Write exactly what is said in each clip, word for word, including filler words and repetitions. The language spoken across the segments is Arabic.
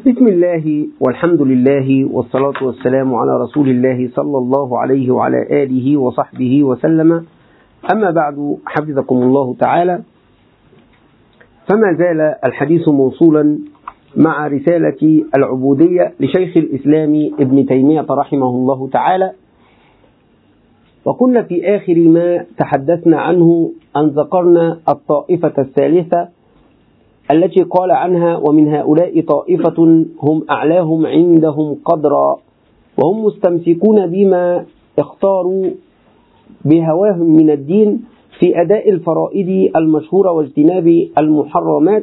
بسم الله والحمد لله والصلاة والسلام على رسول الله صلى الله عليه وعلى آله وصحبه وسلم. أما بعد، حفظكم الله تعالى، فما زال الحديث موصولا مع رسالة العبودية لشيخ الإسلام ابن تيمية رحمه الله تعالى، وكنا في آخر ما تحدثنا عنه أن ذكرنا الطائفة الثالثة التي قال عنها: ومن هؤلاء طائفة هم أعلاهم عندهم قدرا، وهم مستمسكون بما اختاروا بهواهم من الدين في أداء الفرائض المشهورة واجتناب المحرمات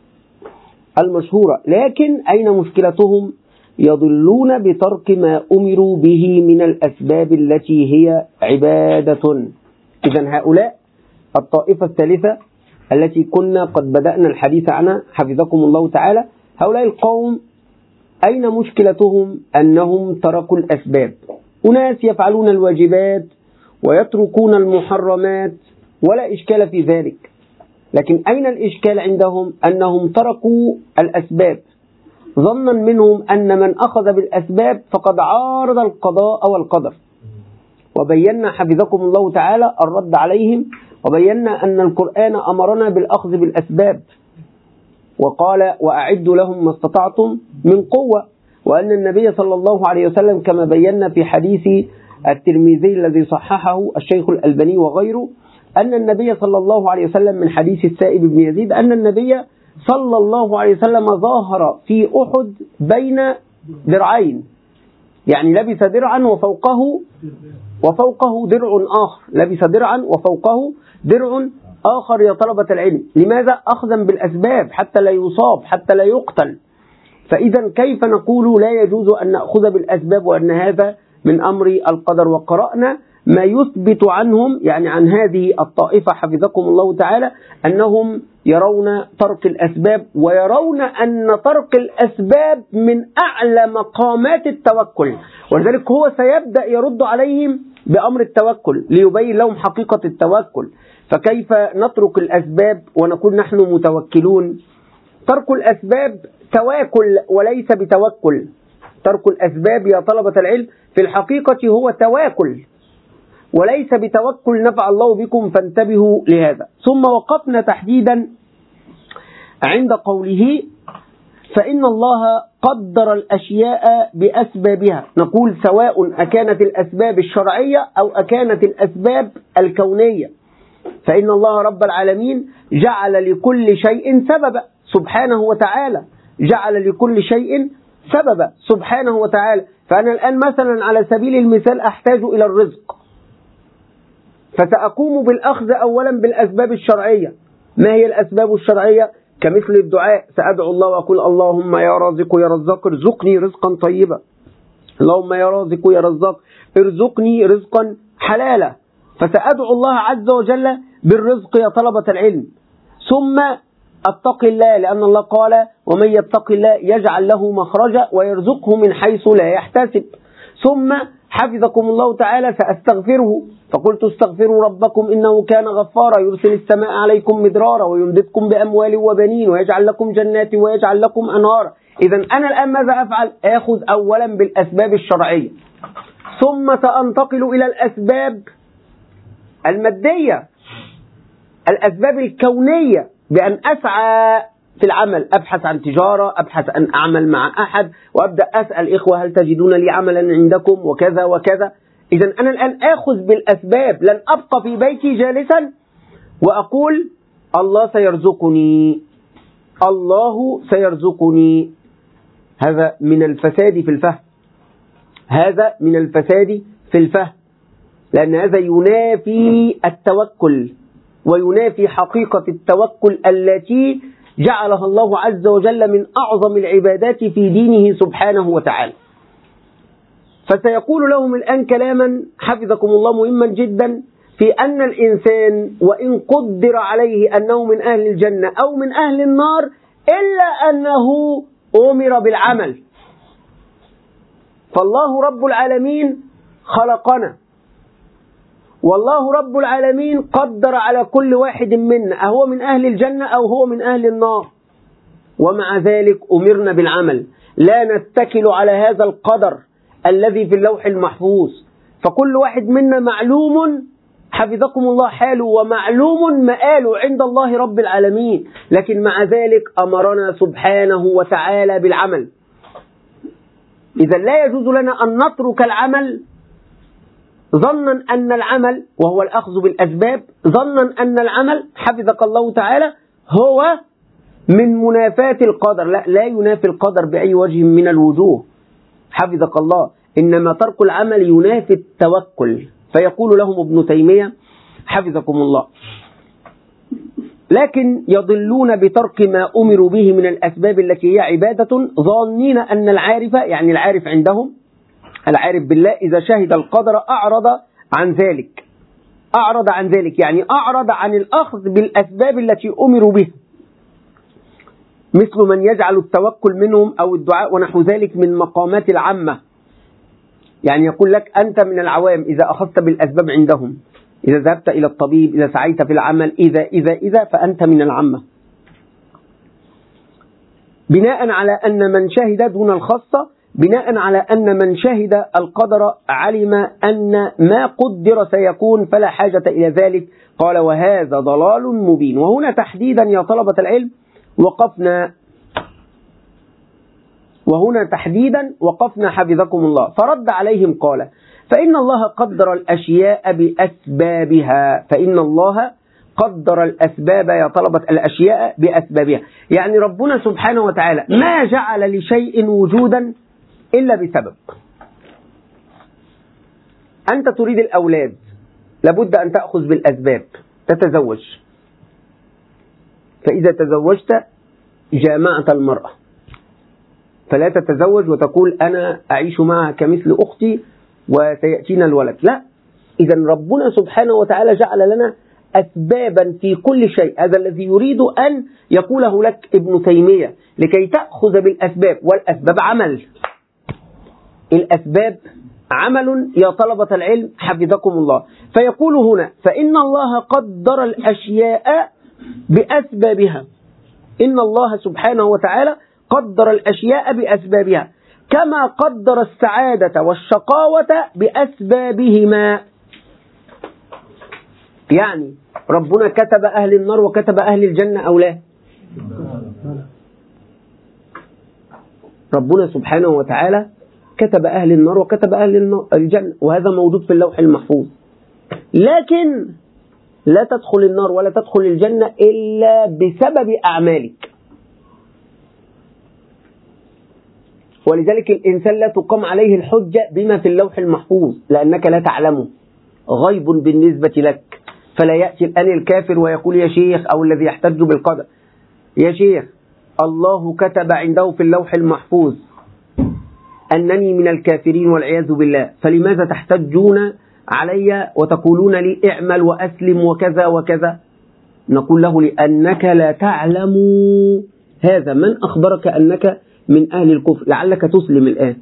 المشهورة، لكن أين مشكلتهم؟ يضلون بترك ما أمروا به من الأسباب التي هي عبادة. إذن هؤلاء الطائفة الثالثة التي كنا قد بدأنا الحديث عنها حفظكم الله تعالى، هؤلاء القوم أين مشكلتهم؟ أنهم تركوا الأسباب. أناس يفعلون الواجبات ويتركون المحرمات ولا إشكال في ذلك، لكن أين الإشكال عندهم؟ أنهم تركوا الأسباب ظنا منهم أن من أخذ بالأسباب فقد عارض القضاء والقدر. وبينا حفظكم الله تعالى الرد عليهم، وبينا أن القرآن أمرنا بالأخذ بالأسباب، وقال: وأعدوا لهم ما استطعتم من قوة، وأن النبي صلى الله عليه وسلم كما بينا في حديث الترمذي الذي صححه الشيخ الألباني وغيره، أن النبي صلى الله عليه وسلم من حديث السائب بن يزيد أن النبي صلى الله عليه وسلم ظاهر في أحد بين درعين، يعني لبس درعا وفوقه وفوقه درع آخر، لبس درعا وفوقه درع آخر يا طلبة العلم. لماذا؟ أخذا بالأسباب حتى لا يصاب، حتى لا يقتل. فإذا كيف نقول لا يجوز أن نأخذ بالأسباب وأن هذا من أمر القدر؟ وقرأنا ما يثبت عنهم، يعني عن هذه الطائفة حفظكم الله تعالى، أنهم يرون ترك الأسباب، ويرون أن ترك الأسباب من أعلى مقامات التوكل، ولذلك هو سيبدأ يرد عليهم بأمر التوكل ليبين لهم حقيقة التوكل. فكيف نترك الأسباب ونكون نحن متوكلون؟ ترك الأسباب تواكل وليس بتوكل. ترك الأسباب يا طلبة العلم في الحقيقة هو تواكل وليس بتوكل، نفع الله بكم، فانتبهوا لهذا. ثم وقفنا تحديدا عند قوله: فإن الله قدر الأشياء بأسبابها. نقول سواء أكانت الأسباب الشرعية أو أكانت الأسباب الكونية، فإن الله رب العالمين جعل لكل شيء سببا سبحانه وتعالى، جعل لكل شيء سببا سبحانه وتعالى. فأنا الآن مثلا على سبيل المثال أحتاج إلى الرزق، فسأقوم بالأخذ أولا بالأسباب الشرعية. ما هي الأسباب الشرعية؟ كمثل الدعاء، سأدعو الله وأقول: اللهم يا رازق يا رزاق ارزقني رزقا طيبا، اللهم يا رازق يا رزاق ارزقني رزقا حلالا. فسأدعو الله عز وجل بالرزق يا طلبة العلم. ثم اتق الله، لأن الله قال: ومن يتق الله يجعل له مخرجا ويرزقه من حيث لا يحتسب. ثم حفظكم الله تعالى سأستغفره، فقلت: استغفروا ربكم إنه كان غفارا يرسل السماء عليكم مدرارا ويمددكم بأموال وبنين ويجعل لكم جنات ويجعل لكم أنهارا. إذا أنا الآن ماذا أفعل؟ آخذ أولا بالأسباب الشرعية، ثم سأنتقل إلى الأسباب المادية، الأسباب الكونية، بأن أسعى في العمل، أبحث عن تجارة، أبحث أن أعمل مع أحد، وأبدأ أسأل: إخوة هل تجدون لي عملا عندكم وكذا وكذا. إذا أنا الآن آخذ بالأسباب، لن أبقى في بيتي جالسا وأقول: الله سيرزقني، الله سيرزقني. هذا من الفساد في الفهم، هذا من الفساد في الفهم، لأن هذا ينافي التوكل وينافي حقيقة التوكل التي جعلها الله عز وجل من أعظم العبادات في دينه سبحانه وتعالى. فسيقول لهم الآن كلاما حفظكم الله مهما جدا، في أن الإنسان وإن قدر عليه أنه من أهل الجنة أو من أهل النار إلا أنه أمر بالعمل. فالله رب العالمين خلقنا، والله رب العالمين قدر على كل واحد منا أهو من أهل الجنة أو هو من أهل النار، ومع ذلك أمرنا بالعمل، لا نتكل على هذا القدر الذي في اللوح المحفوظ. فكل واحد منا معلوم حفظكم الله حاله ومعلوم مآله عند الله رب العالمين، لكن مع ذلك أمرنا سبحانه وتعالى بالعمل. إذا لا يجوز لنا أن نترك العمل ظنا أن العمل، وهو الأخذ بالأسباب، ظنا أن العمل حفظك الله تعالى هو من منافاة القدر. لا، لا ينافي القدر بأي وجه من الوجوه حفظك الله، إنما ترك العمل ينافي التوكل. فيقول لهم ابن تيمية حفظكم الله: لكن يضلون بترك ما أمروا به من الأسباب التي هي عبادة، ظانين أن العارف، يعني العارف عندهم العارف بالله، إذا شهد القدر أعرض عن ذلك. أعرض عن ذلك يعني أعرض عن الأخذ بالأسباب التي أمروا بها، مثل من يجعل التوكل منهم أو الدعاء ونحو ذلك من مقامات العامة. يعني يقول لك أنت من العوام إذا أخذت بالأسباب عندهم، إذا ذهبت إلى الطبيب، إذا سعيت في العمل، إذا إذا إذا فأنت من العامة، بناء على أن من شهد دون الخاصة، بناء على أن من شهد القدر علم أن ما قدر سيكون فلا حاجة إلى ذلك. قال: وهذا ضلال مبين. وهنا تحديدا يا طلبة العلم وقفنا وهنا تحديدا وقفنا حفظكم الله. فرد عليهم قال: فإن الله قدر الأشياء بأسبابها. فإن الله قدر الأسباب يا طلبة الأشياء بأسبابها، يعني ربنا سبحانه وتعالى ما جعل لشيء وجودا إلا بسبب. أنت تريد الأولاد، لابد أن تأخذ بالأسباب، تتزوج، فإذا تزوجت جامعت المرأة، فلا تتزوج وتقول أنا أعيش معها كمثل أختي وسيأتينا الولد. لا، إذا ربنا سبحانه وتعالى جعل لنا أسبابا في كل شيء. هذا الذي يريد أن يقوله لك ابن تيمية، لكي تأخذ بالأسباب، والأسباب عمل. الأسباب عمل يا طلبة العلم حفظكم الله. فيقول هنا: فإن الله قدر الأشياء بأسبابها. إن الله سبحانه وتعالى قدر الأشياء بأسبابها، كما قدر السعادة والشقاوة بأسبابهما. يعني ربنا كتب أهل النار وكتب أهل الجنة أو لا؟ ربنا سبحانه وتعالى كتب أهل النار وكتب أهل الجنة، وهذا موجود في اللوح المحفوظ. لكن لا تدخل النار ولا تدخل الجنة إلا بسبب أعمالك. ولذلك الإنسان لا تقام عليه الحجة بما في اللوح المحفوظ، لأنك لا تعلمه، غيب بالنسبة لك. فلا يأتي الآن الكافر ويقول يا شيخ، أو الذي يحتج بالقدر: يا شيخ الله كتب عنده في اللوح المحفوظ أنني من الكافرين والعياذ بالله، فلماذا تحتجون علي وتقولون لي اعمل وأسلم وكذا وكذا؟ نقول له: لأنك لا تعلم هذا. من أخبرك أنك من أهل الكفر؟ لعلك تسلم الآن،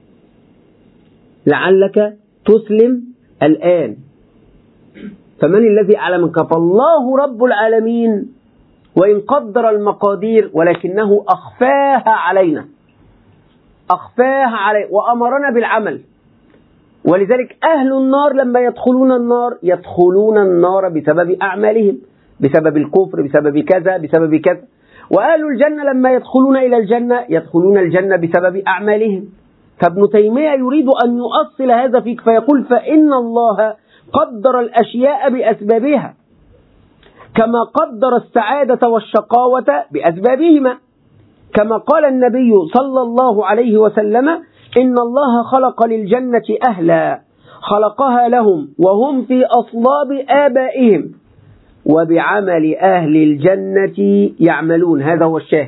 لعلك تسلم الآن. فمن الذي أعلمك؟ فالله رب العالمين، وإن قدر المقادير ولكنه أخفاها علينا، أخفاها علينا وأمرنا بالعمل. ولذلك أهل النار لما يدخلون النار يدخلون النار بسبب أعمالهم، بسبب الكفر، بسبب كذا بسبب كذا. وأهل الجنة لما يدخلون إلى الجنة يدخلون الجنة بسبب أعمالهم. فابن تيمية يريد أن يؤصل هذا فيك، فيقول: فإن الله قدر الأشياء بأسبابها، كما قدر السعادة والشقاوة بأسبابهما، كما قال النبي صلى الله عليه وسلم: إن الله خلق للجنة أهلا، خلقها لهم وهم في أصلاب آبائهم، وبعمل أهل الجنة يعملون. هذا هو الشاهد.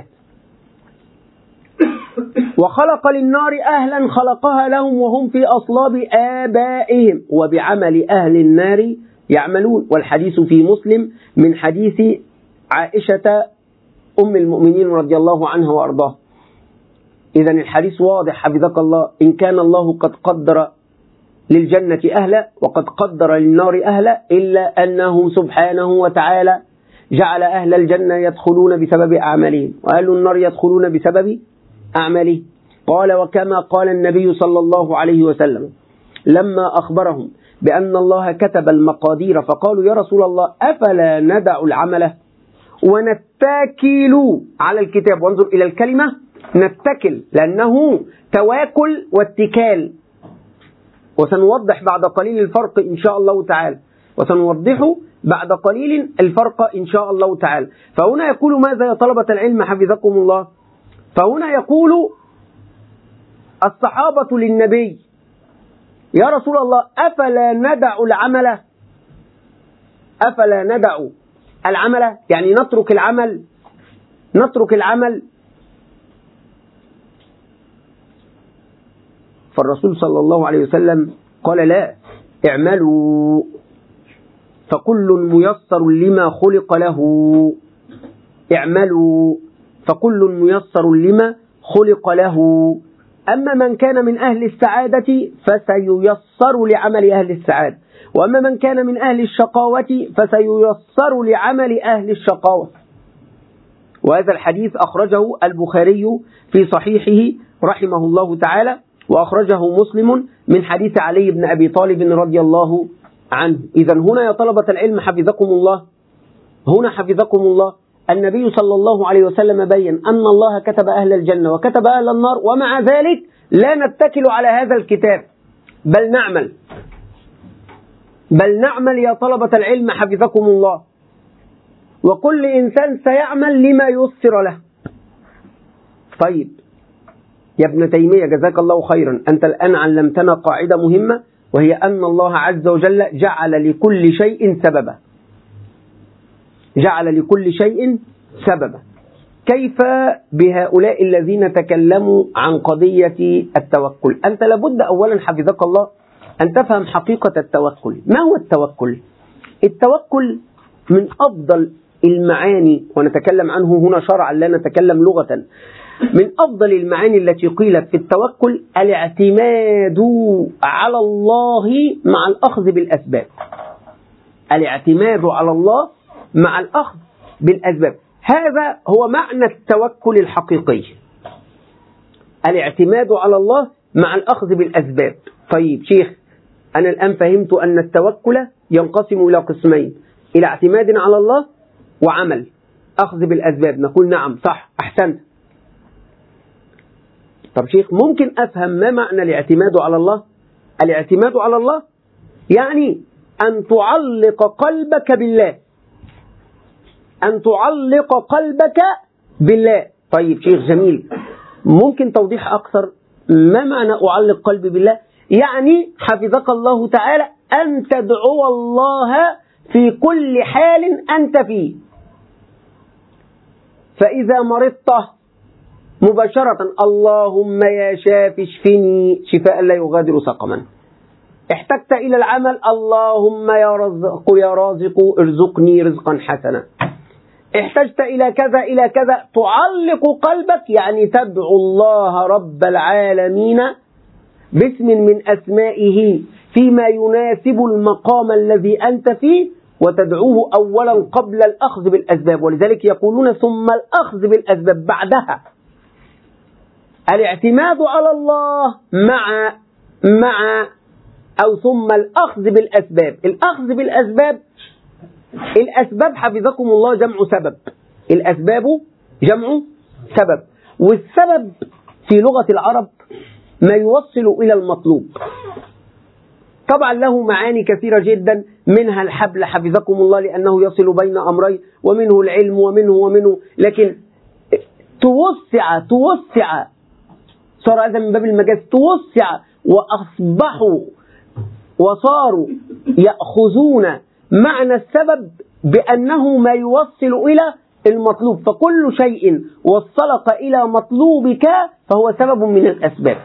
وخلق للنار أهلا، خلقها لهم وهم في أصلاب آبائهم، وبعمل أهل النار يعملون. والحديث في مسلم من حديث عائشة أم المؤمنين رضي الله عنها وأرضاها. إذن الحديث واضح حفظك الله. إن كان الله قد قدر للجنة أهلا وقد قدر للنار أهلا، إلا أنه سبحانه وتعالى جعل أهل الجنة يدخلون بسبب أعمالهم، وأهل النار يدخلون بسبب أعمالهم. قال وكما قال النبي صلى الله عليه وسلم لما أخبرهم بأن الله كتب المقادير فقالوا يا رسول الله أفلا ندع العمل ونتكل على الكتاب. وانظر إلى الكلمة نتكل لأنه تواكل واتكال، وسنوضح بعد قليل الفرق إن شاء الله تعالى، وسنوضح بعد قليل الفرق إن شاء الله تعالى. فهنا يقول ماذا يا طلبة العلم حفظكم الله؟ فهنا يقول الصحابة للنبي يا رسول الله أفلا ندع العمل، أفلا ندع العمل يعني نترك العمل، نترك العمل. فالرسول صلى الله عليه وسلم قال لا، اعملوا فكل ميسر لما خلق له، اعملوا فكل ميسر لما خلق له. أما من كان من أهل السعادة فسييسر لعمل أهل السعادة، وأما من كان من أهل الشقاوة فسييسر لعمل أهل الشقاوة. وهذا الحديث أخرجه البخاري في صحيحه رحمه الله تعالى، وأخرجه مسلم من حديث علي بن أبي طالب رضي الله عنه. إذن هنا يا طلبة العلم حفظكم الله، هنا حفظكم الله النبي صلى الله عليه وسلم بين أن الله كتب أهل الجنة وكتب أهل النار، ومع ذلك لا نتكل على هذا الكتاب بل نعمل، بل نعمل يا طلبة العلم حفظكم الله. وكل إنسان سيعمل لما يسر له. طيب يا ابن تيمية جزاك الله خيرا، أنت الآن علمتنا قاعدة مهمة، وهي أن الله عز وجل جعل لكل شيء سببا، جعل لكل شيء سببا. كيف بهؤلاء الذين تكلموا عن قضية التوكل؟ أنت لابد أولا حفظك الله أن تفهم حقيقة التوكل. ما هو التوكل؟ التوكل من أفضل المعاني، ونتكلم عنه هنا شرعا لا نتكلم لغة، من أفضل المعاني التي قيلت في التوكل الاعتماد على الله مع الأخذ بالأسباب. الاعتماد على الله مع الأخذ بالأسباب، هذا هو معنى التوكل الحقيقي، الاعتماد على الله مع الأخذ بالأسباب. طيب شيخ، أنا الآن فهمت أن التوكل ينقسم إلى قسمين، إلى اعتماد على الله وعمل أخذ بالأسباب. نقول نعم صح أحسنت. طب شيخ، ممكن أفهم ما معنى الاعتماد على الله؟ الاعتماد على الله يعني أن تعلق قلبك بالله، أن تعلق قلبك بالله. طيب شيخ جميل، ممكن توضيح أكثر؟ ما معنى أعلق قلبي بالله؟ يعني حفظك الله تعالى أن تدعو الله في كل حال أنت فيه. فإذا مرضت مباشرة اللهم يا شافي اشفني شفاء لا يغادر سقما. احتجت إلى العمل اللهم يا رزق يا رازق ارزقني رزقا حسنا. احتجت إلى كذا إلى كذا، تعلق قلبك يعني تدعو الله رب العالمين باسم من أسمائه فيما يناسب المقام الذي أنت فيه، وتدعوه أولا قبل الأخذ بالأسباب. ولذلك يقولون ثم الأخذ بالأسباب بعدها. الاعتماد على الله مع مع أو ثم الأخذ بالأسباب. الأخذ بالأسباب، الأسباب حفظكم الله جمع سبب، الأسباب جمع سبب، والسبب في لغة العرب ما يوصل إلى المطلوب. طبعا له معاني كثيرة جدا، منها الحبل حفظكم الله لأنه يصل بين أمرين، ومنه العلم ومنه ومنه، لكن توسع توسع صار هذا من باب المجاز، توسع وأصبحوا وصاروا يأخذون معنى السبب بأنه ما يوصل إلى المطلوب. فكل شيء وصلك إلى مطلوبك فهو سبب من الأسباب.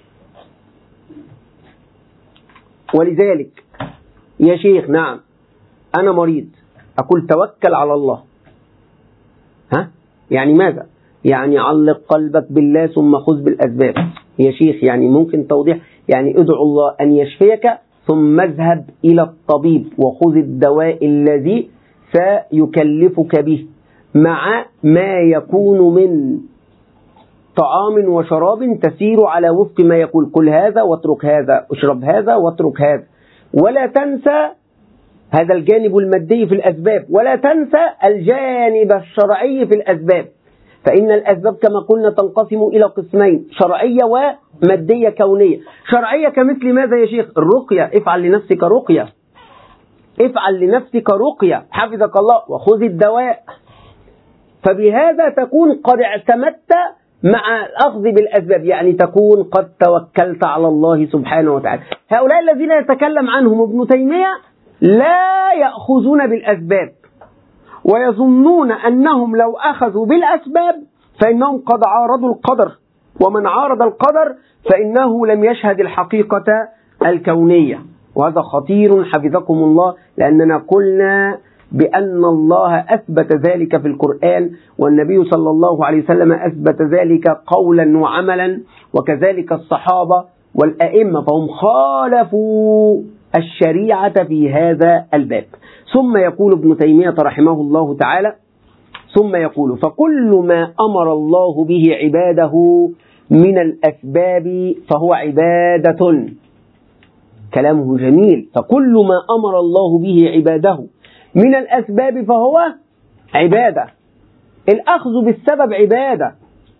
ولذلك يا شيخ نعم أنا مريض، أقول توكل على الله. ها؟ يعني ماذا؟ يعني علق قلبك بالله ثم خذ بالأسباب. يا شيخ يعني ممكن توضيح؟ يعني ادعو الله أن يشفيك ثم اذهب إلى الطبيب وخذ الدواء الذي سيكلفك به مع ما يكون من طعام وشراب تسير على وفق ما يقول، كل هذا واترك هذا، اشرب هذا واترك هذا. ولا تنسى هذا الجانب المادي في الأسباب، ولا تنسى الجانب الشرعي في الأسباب، فإن الأسباب كما قلنا تنقسم إلى قسمين: شرعية ومادية كونية. شرعية كمثل ماذا يا شيخ؟ الرقية، افعل لنفسك رقية، افعل لنفسك رقية حفظك الله، وخذ الدواء. فبهذا تكون قد اعتمدت مع الأخذ بالأسباب، يعني تكون قد توكلت على الله سبحانه وتعالى. هؤلاء الذين يتكلم عنهم ابن تيمية لا يأخذون بالأسباب، ويظنون أنهم لو أخذوا بالأسباب فإنهم قد عارضوا القدر، ومن عارض القدر فإنه لم يشهد الحقيقة الكونية، وهذا خطير حفظكم الله، لأننا قلنا بأن الله أثبت ذلك في القرآن، والنبي صلى الله عليه وسلم أثبت ذلك قولا وعملا، وكذلك الصحابة والأئمة، فهم خالفوا الشريعة في هذا الباب. ثم يقول ابن تيمية رحمه الله تعالى، ثم يقول: فكل ما أمر الله به عباده من الأسباب فهو عبادة. كلامه جميل. فكل ما أمر الله به عباده من الأسباب فهو عبادة. الأخذ بالسبب عبادة،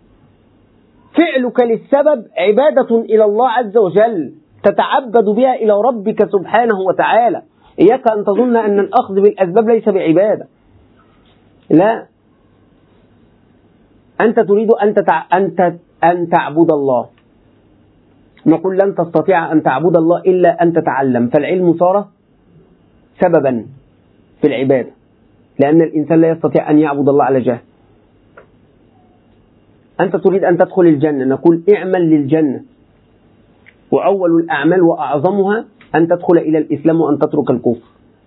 فعلك للسبب عبادة إلى الله عز وجل، تتعبد بها إلى ربك سبحانه وتعالى. إياك أن تظن أن الأخذ بالأسباب ليس بعبادة، لا، أنت تريد أن, تتع... أن, أن تعبد الله، نقول لن تستطيع أن تعبد الله إلا أن تتعلم، فالعلم صار سببا في العبادة، لأن الإنسان لا يستطيع أن يعبد الله على جهل. أنت تريد أن تدخل الجنة، نقول اعمل للجنة، وأول الأعمال وأعظمها أن تدخل إلى الإسلام وأن تترك الكفر.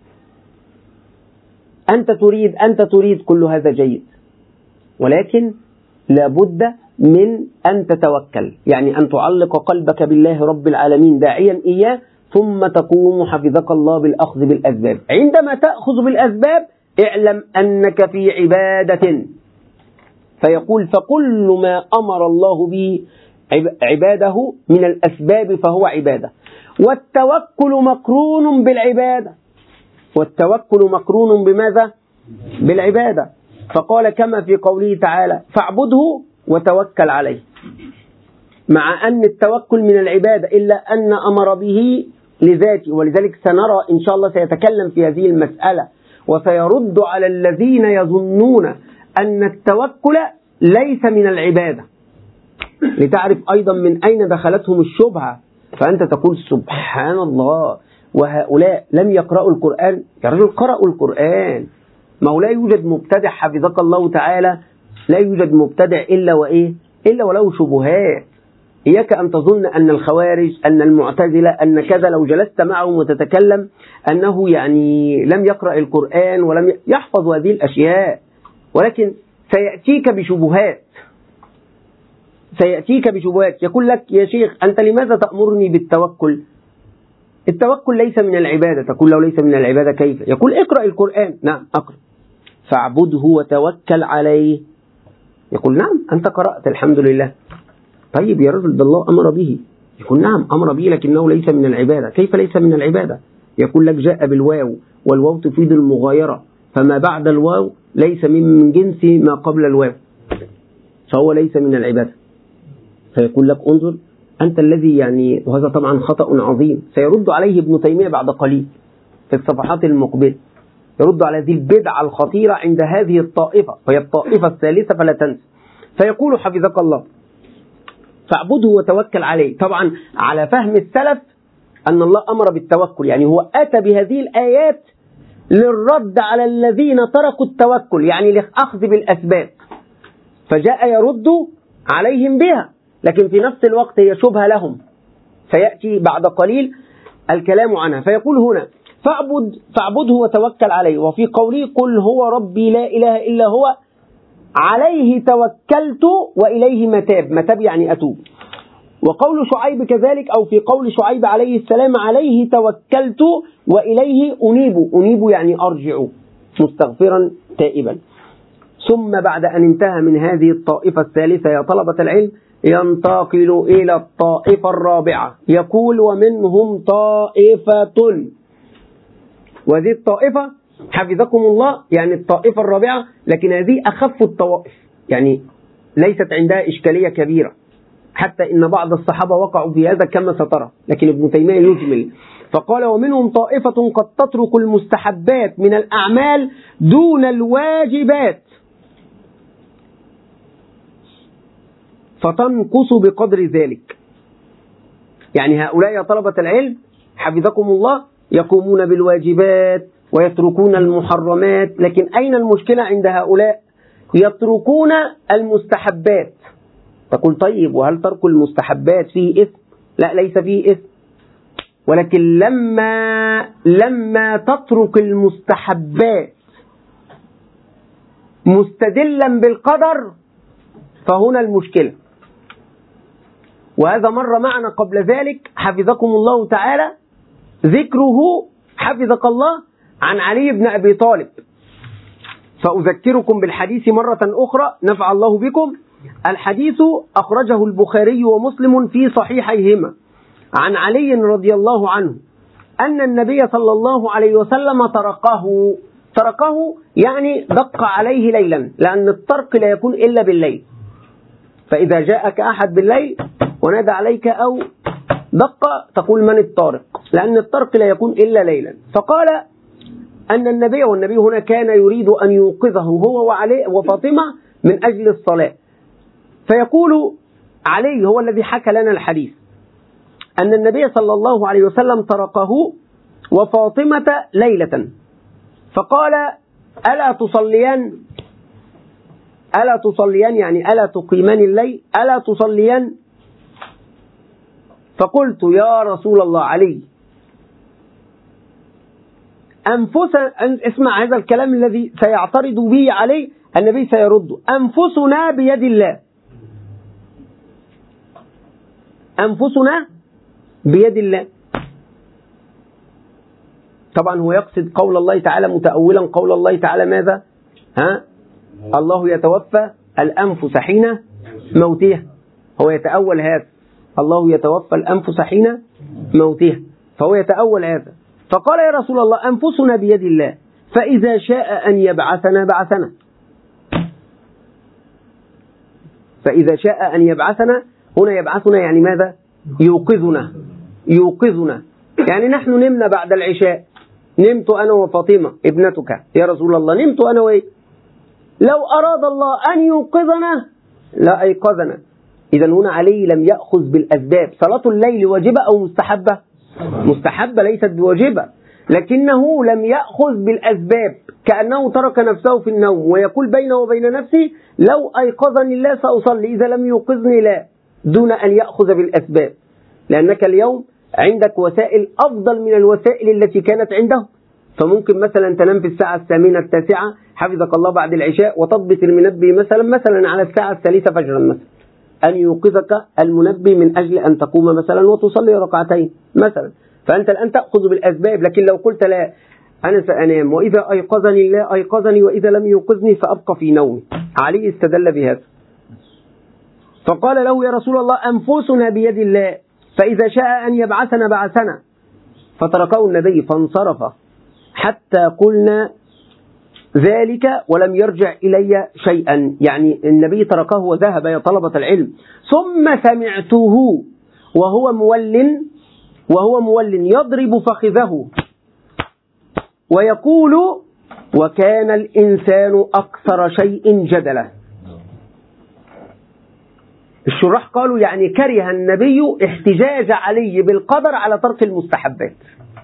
أنت تريد أنت تريد كل هذا جيد، ولكن لابد من أن تتوكل، يعني أن تعلق قلبك بالله رب العالمين داعيا إياه، ثم تقوم حفظك الله بالأخذ بالأسباب. عندما تأخذ بالأسباب اعلم أنك في عبادة. فيقول: فكل ما أمر الله به عباده من الأسباب فهو عبادة. والتوكل مقرون بالعبادة، والتوكل مقرون بماذا؟ بالعبادة. فقال كما في قوله تعالى: فاعبده وتوكل عليه، مع أن التوكل من العبادة إلا أن أمر به لذاته. ولذلك سنرى إن شاء الله سيتكلم في هذه المسألة، وسيرد على الذين يظنون أن التوكل ليس من العبادة، لتعرف أيضا من أين دخلتهم الشبهة. فأنت تقول: سبحان الله، وهؤلاء لم يقرأوا القرآن. يا رجل قرأوا القرآن، ما هو لا يوجد مبتدع حفظك الله تعالى، لا يوجد مبتدع إلا وإيه؟ إلا ولو شبهات. إياك أن تظن أن الخوارج، أن المعتزلة، أن كذا لو جلست معهم وتتكلم أنه يعني لم يقرأ القرآن ولم يحفظ هذه الأشياء، ولكن سيأتيك بشبهات، سيأتيك بشبهات يقول لك: يا شيخ أنت لماذا تأمرني بالتوكل؟ التوكل ليس من العبادة. تقول: لو ليس من العبادة كيف؟ يقول: اقرأ القرآن. نعم أقرأ. فاعبده وتوكل عليه. يقول: نعم أنت قرأت الحمد لله. طيب يا رجل ده الله أمر به. يقول: نعم أمر به لكنه ليس من العبادة. كيف ليس من العبادة؟ يقول لك: جاء بالواو، والواو تفيد المغايرة، فما بعد الواو ليس من جنس ما قبل الواو، فهو ليس من العبادة. فيقول لك: انظر أنت الذي يعني، وهذا طبعا خطأ عظيم سيرد عليه ابن تيمية بعد قليل في الصفحات المقبلة، يرد على هذه البدعة الخطيرة عند هذه الطائفة، وهي الطائفة الثالثة فلا تنسى. فيقول حفظك الله: فاعبده وتوكل عليه. طبعا على فهم السلف أن الله أمر بالتوكل، يعني هو أتى بهذه الآيات للرد على الذين تركوا التوكل، يعني للأخذ بالأسباب، فجاء يرد عليهم بها، لكن في نفس الوقت هي شبهة لهم، سيأتي بعد قليل الكلام عنها. فيقول هنا: فاعبد فاعبده وتوكل عليه. وفي قوله: قل هو ربي لا إله إلا هو عليه توكلت وإليه متاب. متاب يعني أتوب. وقول شعيب كذلك، أو في قول شعيب عليه السلام: عليه توكلت وإليه أنيب. أنيب يعني أرجع مستغفرا تائبا. ثم بعد أن انتهى من هذه الطائفة الثالثة يا طلبة العلم، ينتقل إلى الطائفة الرابعة، يقول ومنهم طائفة، وهذه الطائفة حفظكم الله يعني الطائفة الرابعة، لكن هذه أخف الطوائف، يعني ليست عندها إشكالية كبيرة، حتى إن بعض الصحابة وقعوا في هذا كما سترى، لكن ابن تيمية يجمل فقال ومنهم طائفة قد تترك المستحبات من الأعمال دون الواجبات فتنقص بقدر ذلك. يعني هؤلاء يا طلبة العلم حفظكم الله يقومون بالواجبات ويتركون المحرمات، لكن أين المشكلة عند هؤلاء؟ يتركون المستحبات. تقول طيب وهل ترك المستحبات فيه إثم؟ لا، ليس فيه إثم، ولكن لما لما تترك المستحبات مستدلا بالقدر فهنا المشكلة. وهذا مر معنا قبل ذلك حفظكم الله تعالى ذكره حفظك الله عن علي بن أبي طالب، فأذكركم بالحديث مرة أخرى نفع الله بكم. الحديث أخرجه البخاري ومسلم في صحيحيهما عن علي رضي الله عنه أن النبي صلى الله عليه وسلم تركه تركه يعني دق عليه ليلا، لأن الترك لا يكون إلا بالليل، فإذا جاءك أحد بالليل ونادى عليك أو دق تقول من الطارق، لأن الترك لا يكون إلا ليلا. فقال أن النبي، والنبي هنا كان يريد أن يوقظه هو وعلي وفاطمة من أجل الصلاة، فيقول علي هو الذي حكى لنا الحديث أن النبي صلى الله عليه وسلم تركه وفاطمة ليلة، فقال ألا تصليان ألا تصليان يعني ألا تقيمان الليل، ألا تصليان؟ فقلت يا رسول الله علي أنفس، اسمع هذا الكلام الذي سيعترض به عليه النبي سيرد، أنفسنا بيد الله، أنفسنا بيد الله. طبعا هو يقصد قول الله تعالى متأولا قول الله تعالى ماذا؟ ها؟ الله يتوفى الأنفس حين موتها، هو يتأول هذا، الله يتوفى الأنفس حين موتها، فهو يتأول هذا. فقال يا رسول الله أنفسنا بيد الله، فإذا شاء أن يبعثنا بعثنا، فإذا شاء أن يبعثنا، هنا يبعثنا يعني ماذا؟ يوقظنا يوقظنا يعني نحن نمنا بعد العشاء، نمت أنا وفاطمة ابنتك يا رسول الله، نمت أنا وإيه، لو أراد الله أن يوقظنا لا أيقظنا. إذا هنا علي لم يأخذ بالأسباب. صلاة الليل واجبة أو مستحبة؟ مستحبة ليست بواجبة، لكنه لم يأخذ بالأسباب، كأنه ترك نفسه في النوم ويقول بينه وبين نفسه لو أيقظني الله سأصلي، إذا لم يوقظني لا، دون أن يأخذ بالأسباب، لأنك اليوم عندك وسائل أفضل من الوسائل التي كانت عنده. فممكن مثلا تنام في الساعة الثامنة التاسعة حفظك الله بعد العشاء وتضبط المنبه مثلا مثلا على الساعة الثالثة فجرا مثلا، أن يوقظك المنبه من أجل أن تقوم مثلا وتصلي ركعتين مثلا، فأنت الآن تأخذ بالأسباب. لكن لو قلت لا أنا سأنام وإذا أيقظني لا أيقظني وإذا لم يوقظني فأبقى في نومي، علي استدل بهذا فقال له يا رسول الله أنفسنا بيد الله، فإذا شاء أن يبعثنا بعثنا، فتركه النبي فانصرف حتى قلنا ذلك ولم يرجع إلي شيئا، يعني النبي تركه وذهب يا طلبة العلم. ثم سمعته وهو مول وهو مول يضرب فخذه ويقول وكان الإنسان أكثر شيء جدلا. الشراح قالوا يعني كره النبي احتجاج علي بالقدر على ترك المستحبات.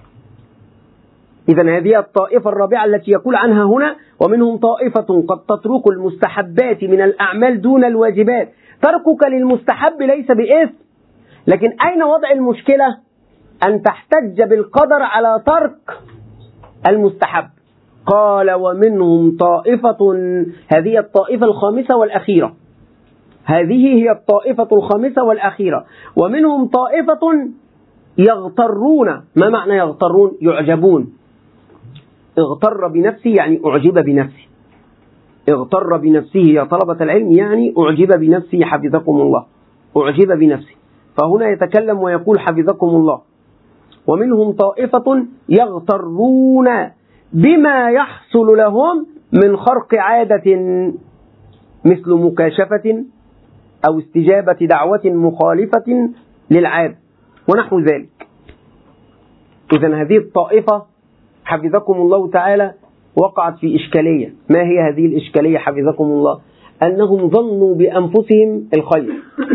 إذن هذه الطائفة الرابعة التي يقول عنها هنا ومنهم طائفة قد تترك المستحبات من الأعمال دون الواجبات. تركك للمستحب ليس بإثم، لكن أين وضع المشكلة؟ أن تحتج بالقدر على ترك المستحب. قال ومنهم طائفة، هذه الطائفة الخامسة والأخيرة، هذه هي الطائفة الخامسة والأخيرة. ومنهم طائفة يغترون. ما معنى يغترون؟ يعجبون. اغتر بنفسه يعني أعجب بنفسه. اغتر بنفسه يا طلبة العلم يعني أعجب بنفسه حفظكم الله. أعجب بنفسه. فهنا يتكلم ويقول حفظكم الله: ومنهم طائفة يغترون بما يحصل لهم من خرق عادة مثل مكاشفة أو استجابة دعوة مخالفة للعادة ونحو ذلك. إذن هذه الطائفة حفظكم الله تعالى وقعت في إشكالية. ما هي هذه الإشكالية حفظكم الله؟ أنهم ظنوا بأنفسهم الخير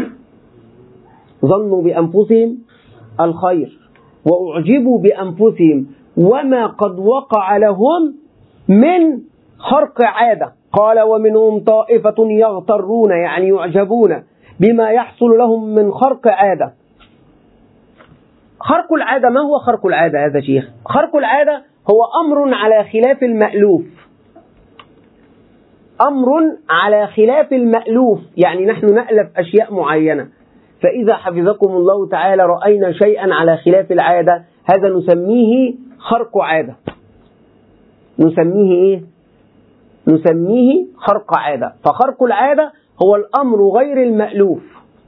ظنوا بأنفسهم الخير وأعجبوا بأنفسهم وما قد وقع لهم من خرق عادة. قال: ومنهم طائفة يغترون، يعني يعجبون بما يحصل لهم من خرق عادة. خرق العادة، ما هو خرق العادة هذا شيخ؟ خرق العادة هو أمر على خلاف المألوف أمر على خلاف المألوف يعني نحن نألف أشياء معينة، فإذا حفظكم الله تعالى رأينا شيئا على خلاف العادة، هذا نسميه خرق عادة. نسميه إيه؟ نسميه خرق عادة. فخرق العادة هو الأمر غير المألوف.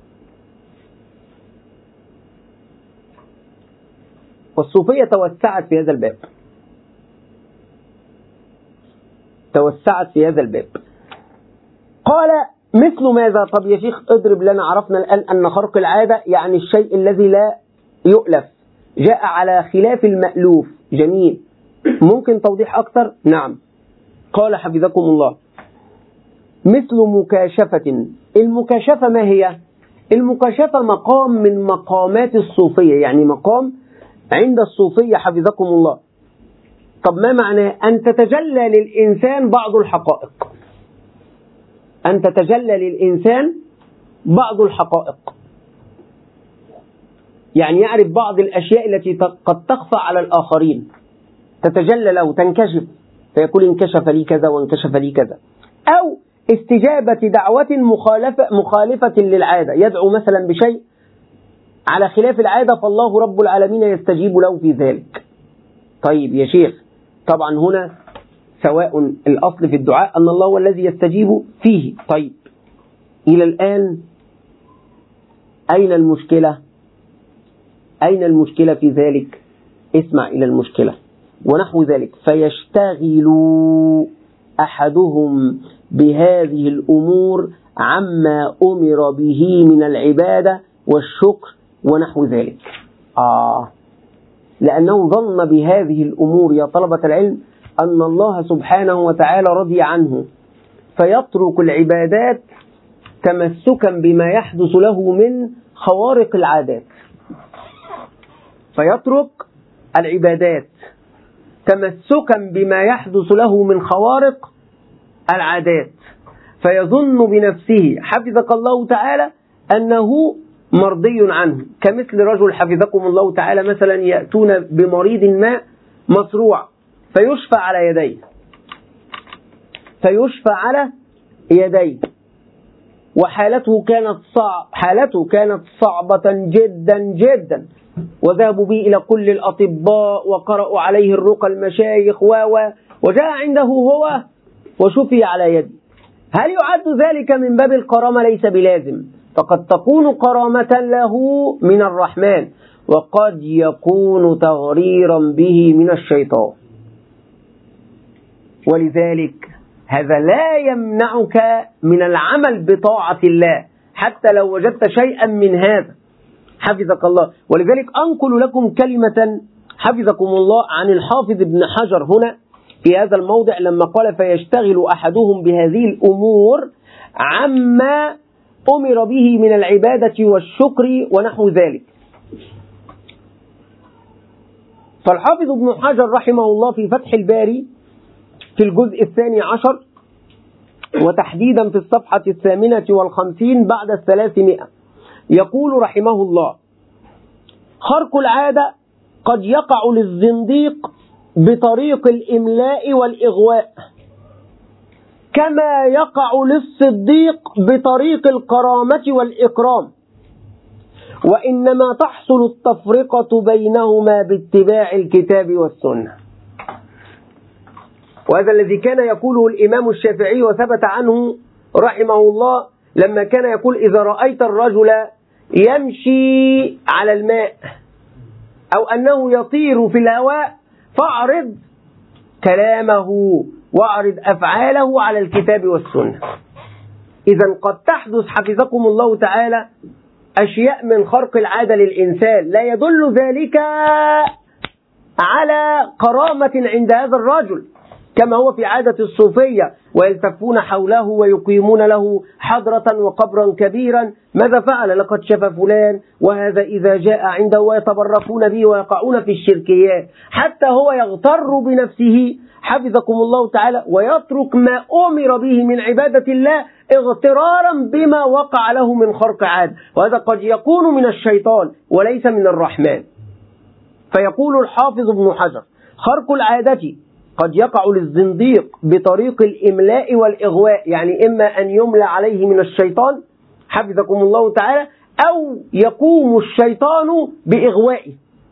والصوفية توسعت في هذا الباب توسعت في هذا الباب قال: مثل ماذا؟ طب يا شيخ اضرب لنا. عرفنا الآن أن خرق العادة يعني الشيء الذي لا يؤلف، جاء على خلاف المألوف. جميل، ممكن توضيح أكثر؟ نعم. قال حفظكم الله: مثل مكاشفة. المكاشفة ما هي؟ المكاشفة مقام من مقامات الصوفية، يعني مقام عند الصوفية حفظكم الله. طب ما معناه؟ أن تتجلى للإنسان بعض الحقائق أن تتجلى للإنسان بعض الحقائق يعني يعرف بعض الأشياء التي قد تخفى على الآخرين، تتجلى له، تنكشف، فيقول: انكشف لي كذا وانكشف لي كذا. أو استجابة دعوة مخالفة, مخالفة للعادة، يدعو مثلا بشيء على خلاف العادة فالله رب العالمين يستجيب له في ذلك. طيب يا شيخ، طبعا هنا سواء الأصل في الدعاء أن الله هو الذي يستجيب فيه. طيب إلى الآن أين المشكلة؟ أين المشكلة في ذلك؟ اسمع إلى المشكلة ونحو ذلك: فيشتغل أحدهم بهذه الأمور عما أمر به من العبادة والشكر ونحو ذلك. آه لأنه ظن بهذه الأمور يا طلبة العلم أن الله سبحانه وتعالى رضي عنه، فيترك العبادات تمسكا بما يحدث له من خوارق العادات فيترك العبادات تمسكا بما يحدث له من خوارق العادات فيظن بنفسه حفظك الله تعالى أنه مرضي عنه. كمثل رجل حفظكم الله تعالى مثلا يأتون بمريض ما مصروع فيشفى على يديه فيشفى على يديه وحالته كانت صعب حالته كانت صعبة جدا جدا، وذهبوا به إلى كل الأطباء وقرأوا عليه الرقى المشايخ و وجاء عنده هو وشفي على يده. هل يعد ذلك من باب الكرامة؟ ليس بلازم، فقد تكون كرامة له من الرحمن وقد يكون تغريرا به من الشيطان. ولذلك هذا لا يمنعك من العمل بطاعة الله حتى لو وجدت شيئا من هذا حفظك الله. ولذلك أنقل لكم كلمة حفظكم الله عن الحافظ ابن حجر هنا في هذا الموضع لما قال: فيشتغل أحدهم بهذه الأمور عما أمر به من العبادة والشكر ونحو ذلك. فالحافظ ابن حجر رحمه الله في فتح الباري في الجزء الثاني عشر وتحديدا في الصفحة الثامنة والخمسين بعد الثلاثمائة يقول رحمه الله: خرق العادة قد يقع للزنديق بطريق الإملاء والإغواء كما يقع للصديق بطريق الكرامة والإكرام، وإنما تحصل التفرقة بينهما باتباع الكتاب والسنة. وهذا الذي كان يقوله الإمام الشافعي وثبت عنه رحمه الله لما كان يقول: إذا رأيت الرجل يمشي على الماء أو أنه يطير في الهواء فاعرض كلامه واعرض أفعاله على الكتاب والسنة. إذا قد تحدث حفظكم الله تعالى أشياء من خرق العادة للإنسان لا يدل ذلك على كرامة عند هذا الرجل، كما هو في عادة الصوفية ويلتفون حوله ويقيمون له حضرة وقبرا كبيرا. ماذا فعل؟ لقد شاف فلان وهذا إذا جاء عنده ويتبركون به ويقعون في الشركيات، حتى هو يغتر بنفسه حفظكم الله تعالى ويترك ما أمر به من عبادة الله اغترارا بما وقع له من خرق عادة، وهذا قد يكون من الشيطان وليس من الرحمن. فيقول الحافظ ابن حجر: خرق العادة قد يقع للزنديق بطريق الإملاء والإغواء، يعني إما أن يملى عليه من الشيطان حفظكم الله تعالى أو يقوم الشيطان بإغوائه،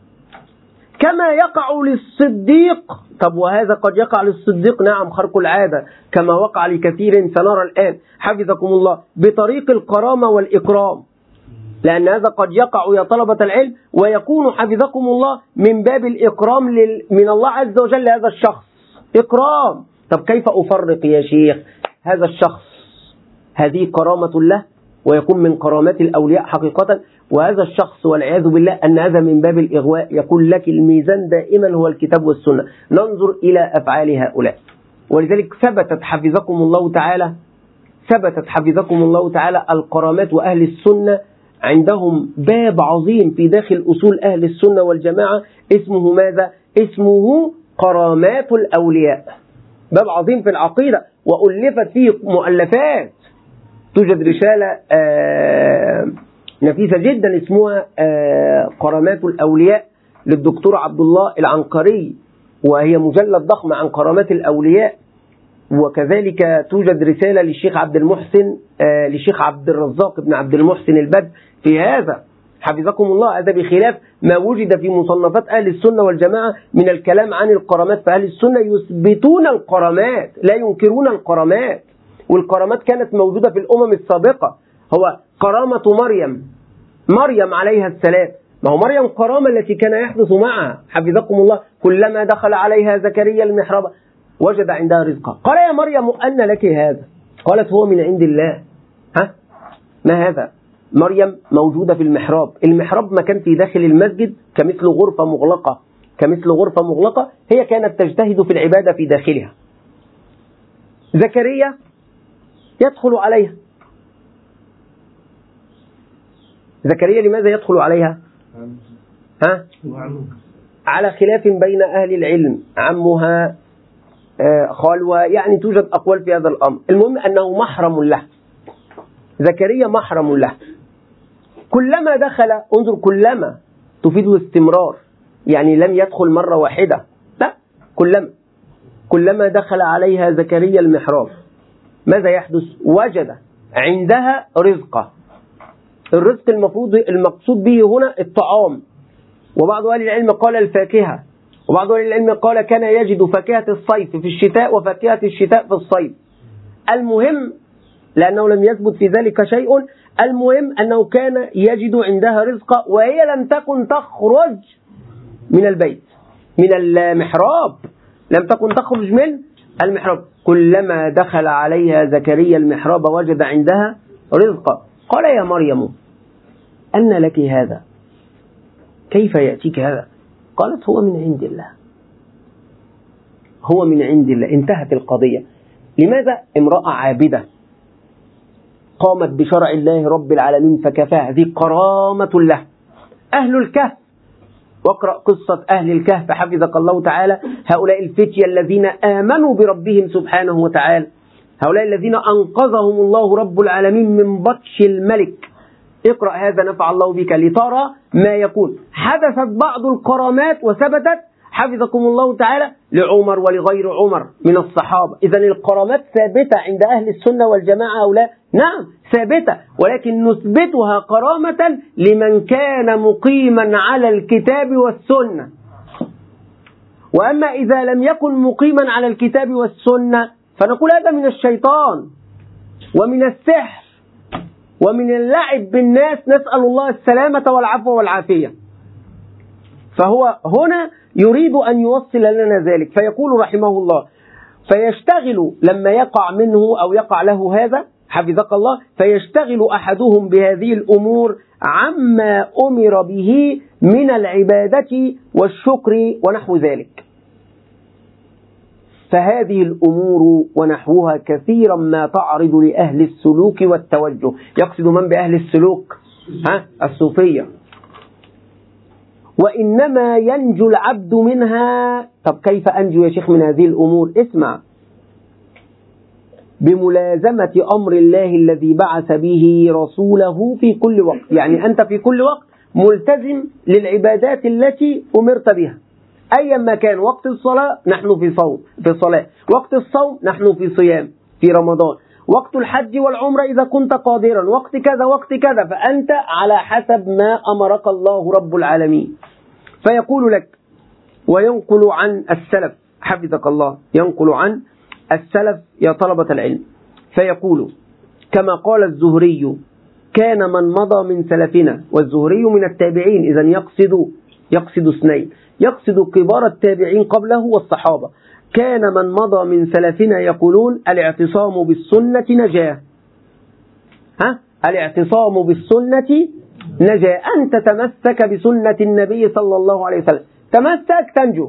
كما يقع للصديق. طب وهذا قد يقع للصديق، نعم، خرق العادة كما وقع لكثير سنرى الآن حفظكم الله بطريق الكرامة والإكرام، لأن هذا قد يقع يا طلبة العلم ويكون حفظكم الله من باب الإكرام من الله عز وجل لهذا الشخص، إكرام. طب كيف أفرق يا شيخ؟ هذا الشخص هذه كرامة له ويكون من كرامات الأولياء حقيقة، وهذا الشخص والعياذ بالله أن هذا من باب الإغواء. يقول لك الميزان دائما هو الكتاب والسنة، ننظر إلى أفعال هؤلاء. ولذلك ثبتت حفظكم الله تعالى ثبتت حفظكم الله تعالى الكرامات، وأهل السنة عندهم باب عظيم في داخل أصول أهل السنة والجماعة اسمه ماذا؟ اسمه كرامات الأولياء، باب عظيم في العقيدة وألفت فيه مؤلفات. توجد رسالة آه نفيسة جدا اسمها آه كرامات الأولياء للدكتور عبد الله العنقري، وهي مجلد ضخم عن كرامات الأولياء. وكذلك توجد رسالة للشيخ عبد المحسن آه للشيخ عبد الرزاق بن عبد المحسن البدر في هذا حفظكم الله. هذا بخلاف ما وجد في مصنفات أهل السنة والجماعة من الكلام عن الكرامات، فأهل السنة يثبتون الكرامات لا ينكرون الكرامات، والكرامات كانت موجودة في الأمم السابقة. هو كرامة مريم مريم عليها السلام، ما هو مريم كرامة التي كان يحدث معها حفظكم الله. كلما دخل عليها زكريا المحراب وجد عندها رزقا، قال يا مريم أن لك هذا؟ قالت هو من عند الله. ها ما هذا؟ مريم موجودة في المحراب، المحراب مكان في داخل المسجد كمثل غرفة مغلقة كمثل غرفة مغلقة هي كانت تجتهد في العبادة في داخلها. زكريا يدخل عليها. زكريا لماذا يدخل عليها؟ ها؟ على خلاف بين أهل العلم، عمها خالها، يعني توجد أقوال في هذا الأمر. المهم أنه محرم له، زكريا محرم له. كلما دخل، انظر كلما تفيد استمرار، يعني لم يدخل مرة واحدة، لا، كلما كلما دخل عليها زكريا المحراب ماذا يحدث؟ وجد عندها رزقا. الرزق المفروض المقصود به هنا الطعام، وبعض أهل العلم قال الفاكهة، وبعض أهل العلم قال كان يجد فاكهة الصيف في الشتاء وفاكهة الشتاء في الصيف. المهم لأنه لم يثبت في ذلك شيء، المهم أنه كان يجد عندها رزقا وهي لم تكن تخرج من البيت من المحراب، لم تكن تخرج من المحراب. كلما دخل عليها زكريا المحراب وجد عندها رزقا. قال يا مريم أن لك هذا؟ كيف يأتيك هذا؟ قالت هو من عند الله، هو من عند الله. انتهت القضية. لماذا؟ امرأة عابدة قامت بشرع الله رب العالمين فكفاها، هذه كرامة له. أهل الكهف، واقرأ قصة أهل الكهف حفظك الله تعالى، هؤلاء الفتية الذين آمنوا بربهم سبحانه وتعالى، هؤلاء الذين أنقذهم الله رب العالمين من بطش الملك. اقرأ هذا نفع الله بك لترى ما يكون. حدثت بعض الكرامات وثبتت حفظكم الله تعالى لعمر ولغير عمر من الصحابة. إذن الكرامات ثابتة عند أهل السنة والجماعة أو لا؟ نعم ثابتة، ولكن نثبتها كرامة لمن كان مقيما على الكتاب والسنة. وأما إذا لم يكن مقيما على الكتاب والسنة فنقول هذا من الشيطان ومن السحر ومن اللعب بالناس، نسأل الله السلامة والعفو والعافية. فهو هنا يريد أن يوصل لنا ذلك، فيقول رحمه الله: فيشتغل لما يقع منه أو يقع له هذا حفظك الله، فيشتغل أحدهم بهذه الأمور عما أمر به من العبادة والشكر ونحو ذلك. فهذه الأمور ونحوها كثيرا ما تعرض لأهل السلوك والتوجه. يقصد من بأهل السلوك؟ ها؟ الصوفية. وإنما ينجو العبد منها. طب كيف أنجو يا شيخ من هذه الأمور؟ اسمع: بملازمة أمر الله الذي بعث به رسوله في كل وقت. يعني أنت في كل وقت ملتزم للعبادات التي أمرت بها أيا ما كان. وقت الصلاة نحن في صوم في صلاة، وقت الصوم نحن في صيام في رمضان، وقت الحج والعمرة إذا كنت قادرا، وقت كذا وقت كذا، فأنت على حسب ما أمرك الله رب العالمين. فيقول لك وينقل عن السلف حفظك الله، ينقل عن السلف يا طلبة العلم، فيقول كما قال الزهري: كان من مضى من سلفنا، والزهري من التابعين، إذن يقصد يقصد اثنين، يقصد كبار التابعين قبله والصحابة. كان من مضى من سلفنا يقولون: الاعتصام بالسنة نجاة. ها؟ الاعتصام بالسنة نجاة. أنت تمسك بسنة النبي صلى الله عليه وسلم، تمسك تنجو،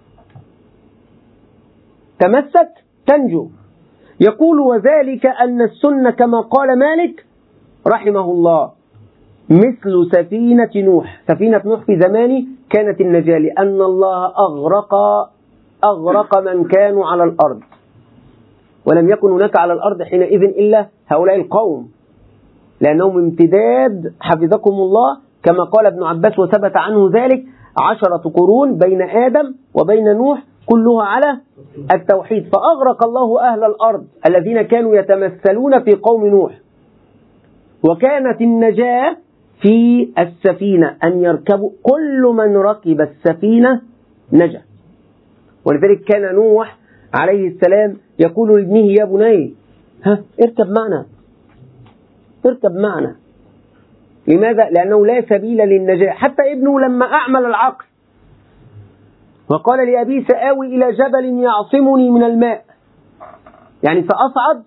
تمسك تنجو. يقول: وذلك أن السنة كما قال مالك رحمه الله مثل سفينة نوح. سفينة نوح في زمانه كانت النجاة، لأن الله أغرق أغرق من كانوا على الأرض، ولم يكن هناك على الأرض حينئذ إلا هؤلاء القوم، لأنهم امتداد حفظكم الله كما قال ابن عباس وثبت عنه ذلك: عشرة قرون بين آدم وبين نوح كلها على التوحيد، فأغرق الله أهل الأرض الذين كانوا يتمثلون في قوم نوح. وكانت النجاة في السفينة، أن يركبوا كل من ركب السفينة نجا. ولذلك كان نوح عليه السلام يقول لابنه: يا بني ها اركب معنا، اركب معنا. لماذا؟ لأنه لا سبيل للنجاة. حتى ابنه لما أعمل العقل وقال لأبيه: سآوي إلى جبل يعصمني من الماء، يعني سأصعد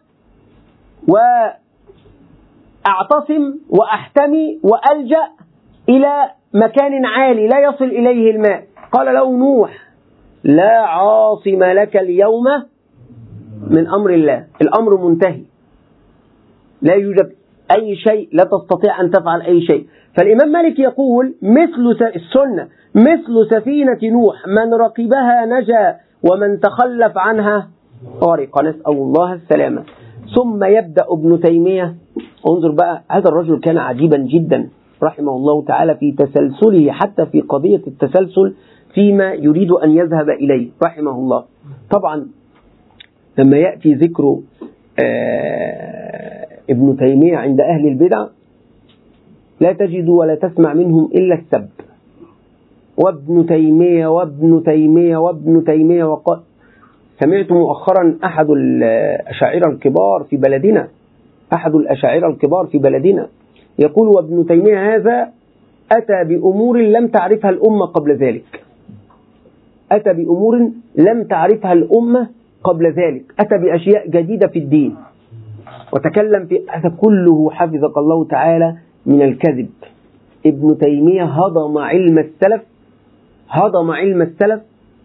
وأعتصم وأحتمي وألجأ إلى مكان عالي لا يصل إليه الماء. قال له نوح: لا عاصم لك اليوم من أمر الله، الأمر منتهي، لا يوجد أي شيء، لا تستطيع أن تفعل أي شيء. فالإمام مالك يقول: مثل السنة مثل سفينة نوح، من ركبها نجا ومن تخلف عنها غرق، نسأل الله السلامة. ثم يبدأ ابن تيمية. انظر بقى، هذا الرجل كان عجيبا جدا رحمه الله تعالى في تسلسله، حتى في قضية التسلسل فيما يريد أن يذهب إليه رحمه الله. طبعا لما يأتي ذكر آه ابن تيمية عند أهل البدع لا تجد ولا تسمع منهم إلا السب، وابن تيمية وابن تيمية وابن تيمية. وقال سمعت مؤخرا أحد الأشاعرة الكبار في بلدنا أحد الأشاعرة الكبار في بلدنا يقول: وابن تيمية هذا أتى بأمور لم تعرفها الأمة قبل ذلك، أتى بأمور لم تعرفها الأمة قبل ذلك، أتى بأشياء جديدة في الدين، وتكلم في هذا كله حفظك الله تعالى من الكذب. ابن تيمية هضم علم السلف، هضم علم السلف،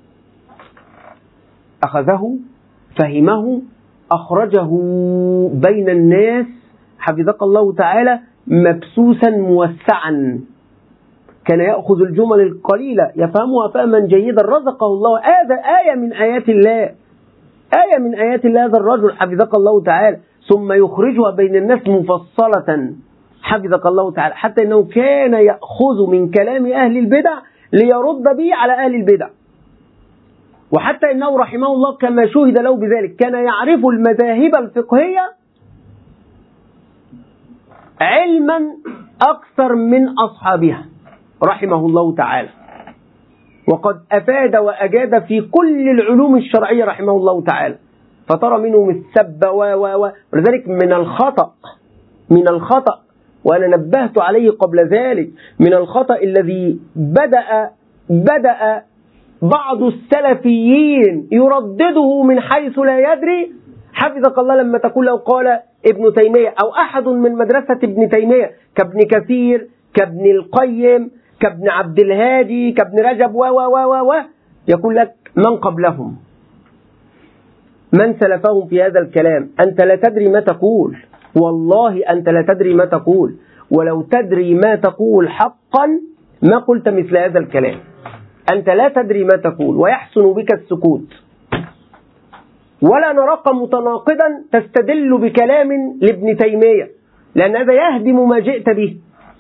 أخذه فهمه، أخرجه بين الناس حفظك الله تعالى مبسوسا موسعا. كان يأخذ الجمل القليلة يفهمها فهما جيدا، رزقه الله. هذا آية من آيات الله، آية من آيات الله هذا الرجل حفظك الله تعالى، ثم يخرجها بين الناس مفصلة حفظك الله تعالى، حتى أنه كان يأخذ من كلام أهل البدع ليرد به على أهل البدع. وحتى إنه رحمه الله كما شهد له بذلك كان يعرف المذاهب الفقهية علما أكثر من أصحابها رحمه الله تعالى، وقد أفاد وأجاد في كل العلوم الشرعية رحمه الله تعالى. فترى منهم السب و و و ولذلك من الخطأ من الخطأ، وأنا نبهت عليه قبل ذلك، من الخطأ الذي بدأ بدأ بعض السلفيين يردده من حيث لا يدري، حفظك الله، لما تقول له قال ابن تيمية أو أحد من مدرسة ابن تيمية كابن كثير كابن القيم كابن عبد الهادي كابن رجب و و و و يقول لك من قبلهم، من سلفهم في هذا الكلام. أنت لا تدري ما تقول، والله أنت لا تدري ما تقول، ولو تدري ما تقول حقا ما قلت مثل هذا الكلام. أنت لا تدري ما تقول ويحسن بك السكوت، ولا نراك متناقضا تستدل بكلام لابن تيمية، لأن هذا يهدم ما جئت به.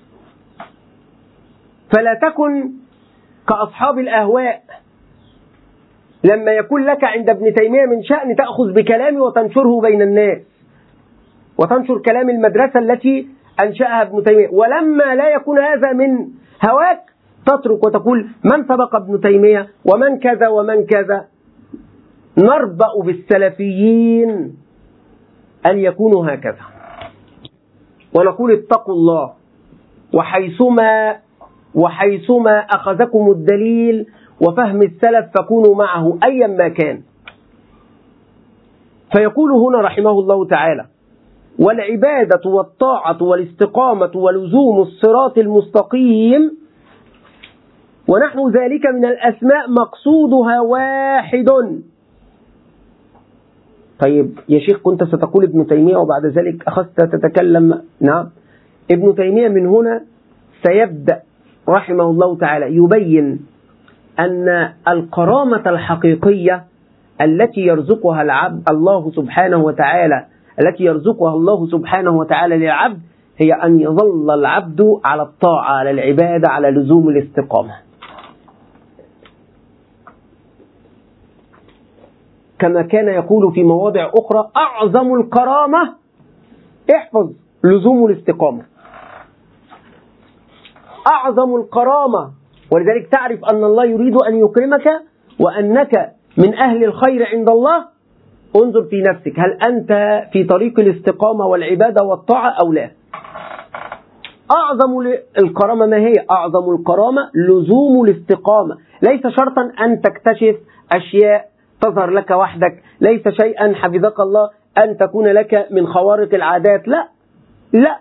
فلا تكن كأصحاب الأهواء، لما يكون لك عند ابن تيمية من شأن تأخذ بكلامه وتنشره بين الناس، وتنشر كلام المدرسة التي أنشأها ابن تيمية، ولما لا يكون هذا من هواك تترك وتقول من سبق ابن تيمية ومن كذا ومن كذا. نربأ بالسلفيين أن يكونوا هكذا، ونقول اتقوا الله، وحيثما وحيثما أخذكم الدليل وفهم السلف فكونوا معه أيا ما كان. فيقول هنا رحمه الله تعالى: والعبادة والطاعة والاستقامة ولزوم الصراط المستقيم ونحو ذلك من الأسماء مقصودها واحد. طيب يا شيخ، كنت ستقول ابن تيمية وبعد ذلك أخذت تتكلم. نعم، ابن تيمية من هنا سيبدأ رحمه الله تعالى يبين أن الكرامة الحقيقية التي يرزقها العبد الله سبحانه وتعالى التي يرزقها الله سبحانه وتعالى للعبد هي أن يظل العبد على الطاعة، على العبادة، على لزوم الاستقامة. كما كان يقول في مواضع أخرى: أعظم الكرامة، احفظ، لزوم الاستقامة. أعظم الكرامة، ولذلك تعرف أن الله يريد أن يكرمك وأنك من أهل الخير عند الله. انظر في نفسك، هل أنت في طريق الاستقامة والعبادة والطاعة أو لا؟ أعظم الكرامة ما هي؟ أعظم الكرامة لزوم الاستقامة. ليس شرطا أن تكتشف أشياء تظهر لك وحدك، ليس شيئا حفظك الله أن تكون لك من خوارق العادات، لا لا.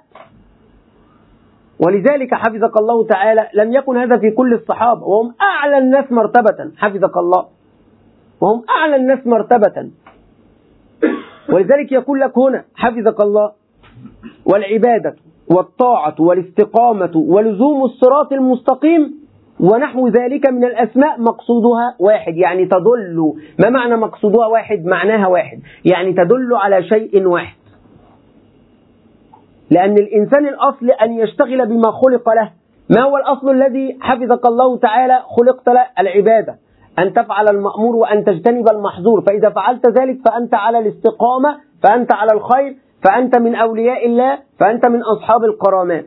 ولذلك حفظك الله تعالى لم يكن هذا في كل الصحابة، وهم أعلى الناس مرتبة، حفظك الله، وهم أعلى الناس مرتبة. ولذلك يقول لك هنا حفظك الله: والعبادة والطاعة والاستقامة ولزوم الصراط المستقيم ونحو ذلك من الأسماء مقصودها واحد. يعني تدل، ما معنى مقصودها واحد؟ معناها واحد، يعني تدل على شيء واحد. لأن الإنسان الأصل أن يشتغل بما خلق له. ما هو الأصل الذي حفظك الله تعالى خلقت له؟ العبادة، أن تفعل المأمور وأن تجتنب المحظور. فإذا فعلت ذلك فأنت على الاستقامة، فأنت على الخير، فأنت من أولياء الله، فأنت من أصحاب الكرامات.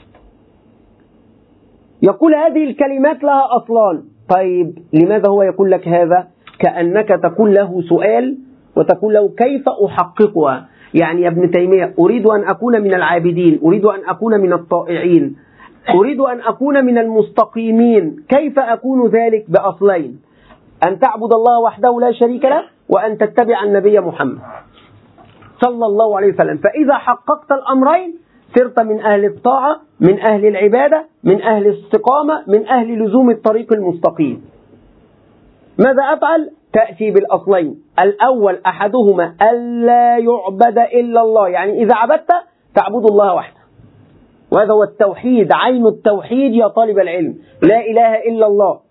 يقول هذه الكلمات لها أصلان. طيب لماذا هو يقول لك هذا؟ كأنك تقول له سؤال وتقول له كيف أحققها. يعني يا ابن تيمية، أريد أن أكون من العابدين، أريد أن أكون من الطائعين، أريد أن أكون من المستقيمين. كيف أكون ذلك؟ بأصلين: أن تعبد الله وحده لا شريك له، وأن تتبع النبي محمد صلى الله عليه وسلم. فإذا حققت الأمرين صرت من أهل الطاعة، من أهل العبادة، من أهل الاستقامة، من أهل لزوم الطريق المستقيم. ماذا أفعل؟ تأتي بالأصلين. الأول أحدهما ألا يعبد إلا الله، يعني إذا عبدت تعبد الله وحده، وهذا هو التوحيد، عين التوحيد يا طالب العلم. لا إله إلا الله،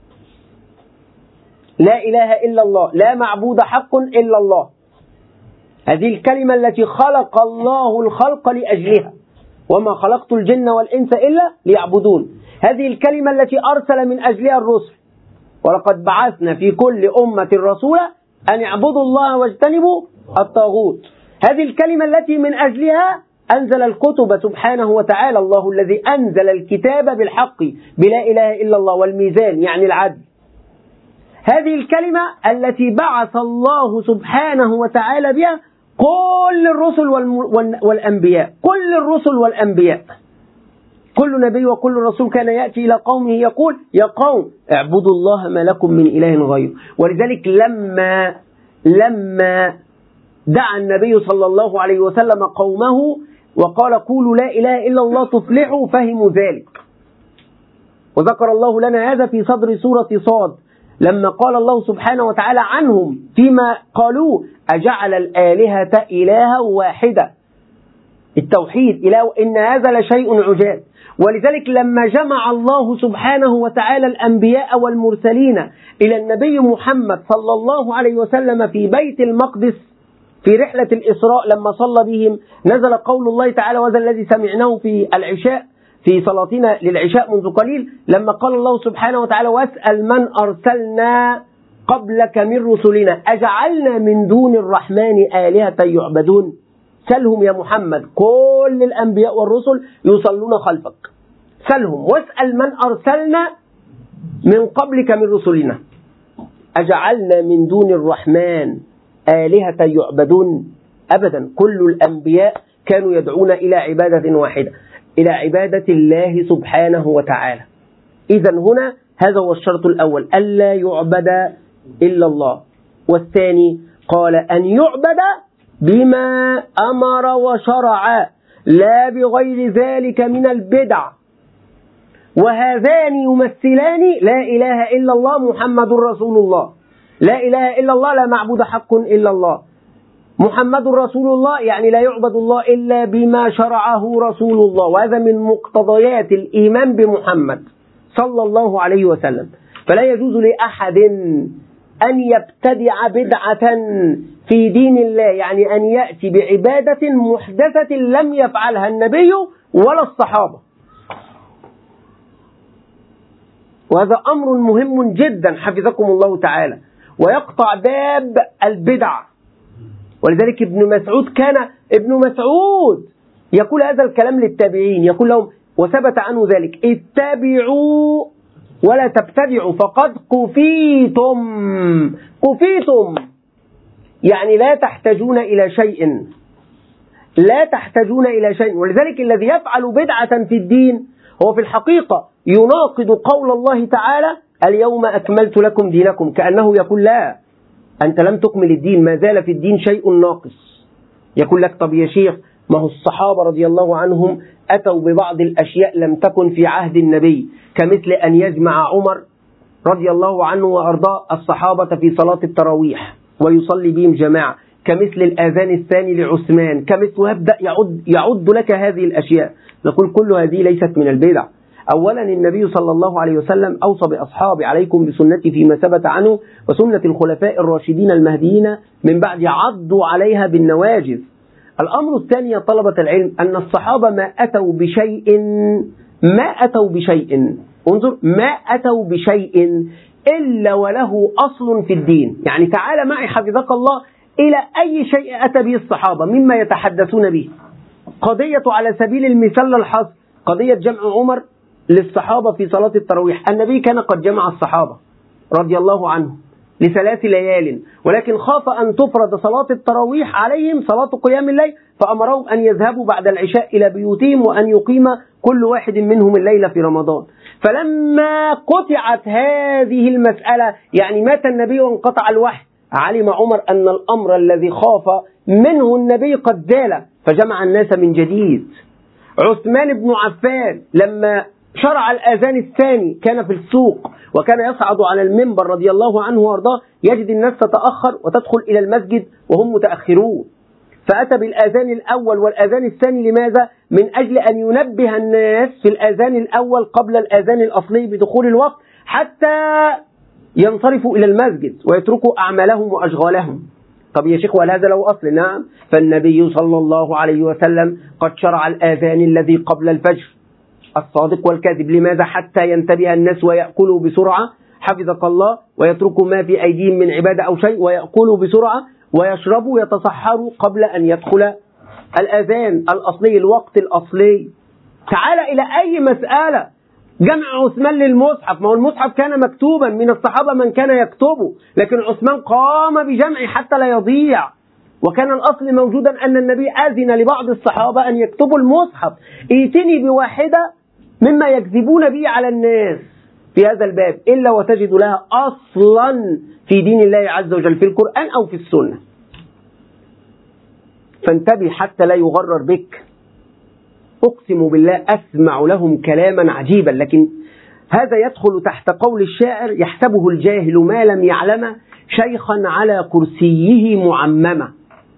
لا إله إلا الله، لا معبود حق إلا الله. هذه الكلمة التي خلق الله الخلق لأجلها: وما خلقت الجن والإنس إلا ليعبدون. هذه الكلمة التي أرسل من أجلها الرسل: ولقد بعثنا في كل أمة رسولا أن اعبدوا الله واجتنبوا الطاغوت. هذه الكلمة التي من أجلها أنزل الكتب سبحانه وتعالى، الله الذي أنزل الكتاب بالحق بلا إله إلا الله، والميزان يعني العدل. هذه الكلمة التي بعث الله سبحانه وتعالى بها كل الرسل والأنبياء كل الرسل والأنبياء كل نبي وكل رسول كان يأتي إلى قومه يقول يا قوم اعبدوا الله ما لكم من إله غيره. ولذلك لما لما دعا النبي صلى الله عليه وسلم قومه وقال قولوا لا إله إلا الله تفلحوا فهموا ذلك. وذكر الله لنا هذا في صدر سورة صاد لما قال الله سبحانه وتعالى عنهم فيما قالوا أجعل الآلهة إلها واحدة، التوحيد إله، إن هذا لشيء عجاب. ولذلك لما جمع الله سبحانه وتعالى الأنبياء والمرسلين إلى النبي محمد صلى الله عليه وسلم في بيت المقدس في رحلة الإسراء لما صلى بهم، نزل قول الله تعالى وذا الذي سمعناه في العشاء في صلاتنا للعشاء منذ قليل لما قال الله سبحانه وتعالى واسأل من أرسلنا قبلك من رسلنا أجعلنا من دون الرحمن آلهة يعبدون. سلهم يا محمد، كل الأنبياء والرسل يصلون خلفك، سلهم واسأل من أرسلنا من قبلك من رسلنا أجعلنا من دون الرحمن آلهة يعبدون. أبدا، كل الأنبياء كانوا يدعون إلى عبادة واحدة، إلى عبادة الله سبحانه وتعالى. إذن هنا هذا هو الشرط الأول، ألا يعبد إلا الله. والثاني قال أن يعبد بما أمر وشرع لا بغير ذلك من البدع. وهذان يمثلان لا إله إلا الله محمد رسول الله. لا إله إلا الله، لا معبود حق إلا الله. محمد رسول الله يعني لا يعبد الله إلا بما شرعه رسول الله، وهذا من مقتضيات الإيمان بمحمد صلى الله عليه وسلم. فلا يجوز لأحد أن يبتدع بدعة في دين الله، يعني أن يأتي بعبادة محدثة لم يفعلها النبي ولا الصحابة. وهذا أمر مهم جدا حفظكم الله تعالى، ويقطع باب البدع. ولذلك ابن مسعود كان ابن مسعود يقول هذا الكلام للتابعين، يقول لهم وثبت عنه ذلك اتبعوا ولا تبتدعوا فقد كفيتم. كفيتم يعني لا تحتاجون إلى شيء، لا تحتاجون إلى شيء. ولذلك الذي يفعل بدعة في الدين هو في الحقيقة يناقض قول الله تعالى اليوم أكملت لكم دينكم، كأنه يقول لا، أنت لم تكمل الدين، ما زال في الدين شيء ناقص. يقول لك طب يا شيخ، ما هو الصحابة رضي الله عنهم أتوا ببعض الأشياء لم تكن في عهد النبي، كمثل أن يجمع عمر رضي الله عنه وأرضاه الصحابة في صلاة التراويح ويصلي بهم جماعة، كمثل الآذان الثاني لعثمان، كمثل يبدأ يعد, يعد لك هذه الأشياء. نقول كل هذه ليست من البدع. أولا النبي صلى الله عليه وسلم أوصى بأصحابه عليكم بسنتي فيما ثبت عنه وسنة الخلفاء الراشدين المهديين من بعد عضوا عليها بالنواجذ. الأمر الثاني يا طلبة العلم أن الصحابة ما أتوا بشيء ما أتوا بشيء انظر ما أتوا بشيء إلا وله أصل في الدين. يعني تعال معي حفظك الله إلى أي شيء أتى به الصحابة مما يتحدثون به. قضية على سبيل المثال الحصر، قضية جمع عمر للصحابة في صلاة التراويح. النبي كان قد جمع الصحابة رضي الله عنهم لثلاث ليال، ولكن خاف أن تفرض صلاة التراويح عليهم صلاة قيام الليل، فأمرهم أن يذهبوا بعد العشاء إلى بيوتهم وأن يقيم كل واحد منهم الليلة في رمضان. فلما قطعت هذه المسألة، يعني مات النبي وانقطع الوحي، علم عمر أن الأمر الذي خاف منه النبي قد زال، فجمع الناس من جديد. عثمان بن عفان لما شرع الأذان الثاني كان في السوق وكان يصعد على المنبر رضي الله عنه وارضاه، يجد الناس تتأخر وتدخل إلى المسجد وهم متأخرون، فأتى بالآذان الأول والآذان الثاني. لماذا؟ من أجل أن ينبه الناس في الآذان الأول قبل الآذان الأصلي بدخول الوقت حتى ينصرفوا إلى المسجد ويتركوا أعمالهم وأشغالهم. طب يا شيخ، وهل هذا له أصل؟ نعم، فالنبي صلى الله عليه وسلم قد شرع الآذان الذي قبل الفجر الصادق والكاذب. لماذا؟ حتى ينتبه الناس ويأكلوا بسرعة حفظك الله، ويتركوا ما في أيديهم من عبادة أو شيء ويأكلوا بسرعة ويشربوا يتصحروا قبل أن يدخل الأذان الأصلي الوقت الأصلي. تعال إلى أي مسألة. جمع عثمان للمصحف، ما هو المصحف كان مكتوبا، من الصحابة من كان يكتبه، لكن عثمان قام بجمع حتى لا يضيع. وكان الأصل موجودا أن النبي أذن لبعض الصحابة أن يكتبوا المصحف، ائتني بواحدة مما يكذبون به على الناس في هذا الباب إلا وتجد لها أصلا في دين الله عز وجل في القرآن أو في السنة. فانتبه حتى لا يغرر بك. أقسم بالله أسمع لهم كلاما عجيبا، لكن هذا يدخل تحت قول الشاعر: يحسبه الجاهل ما لم يعلم شيخا على كرسيه معمما.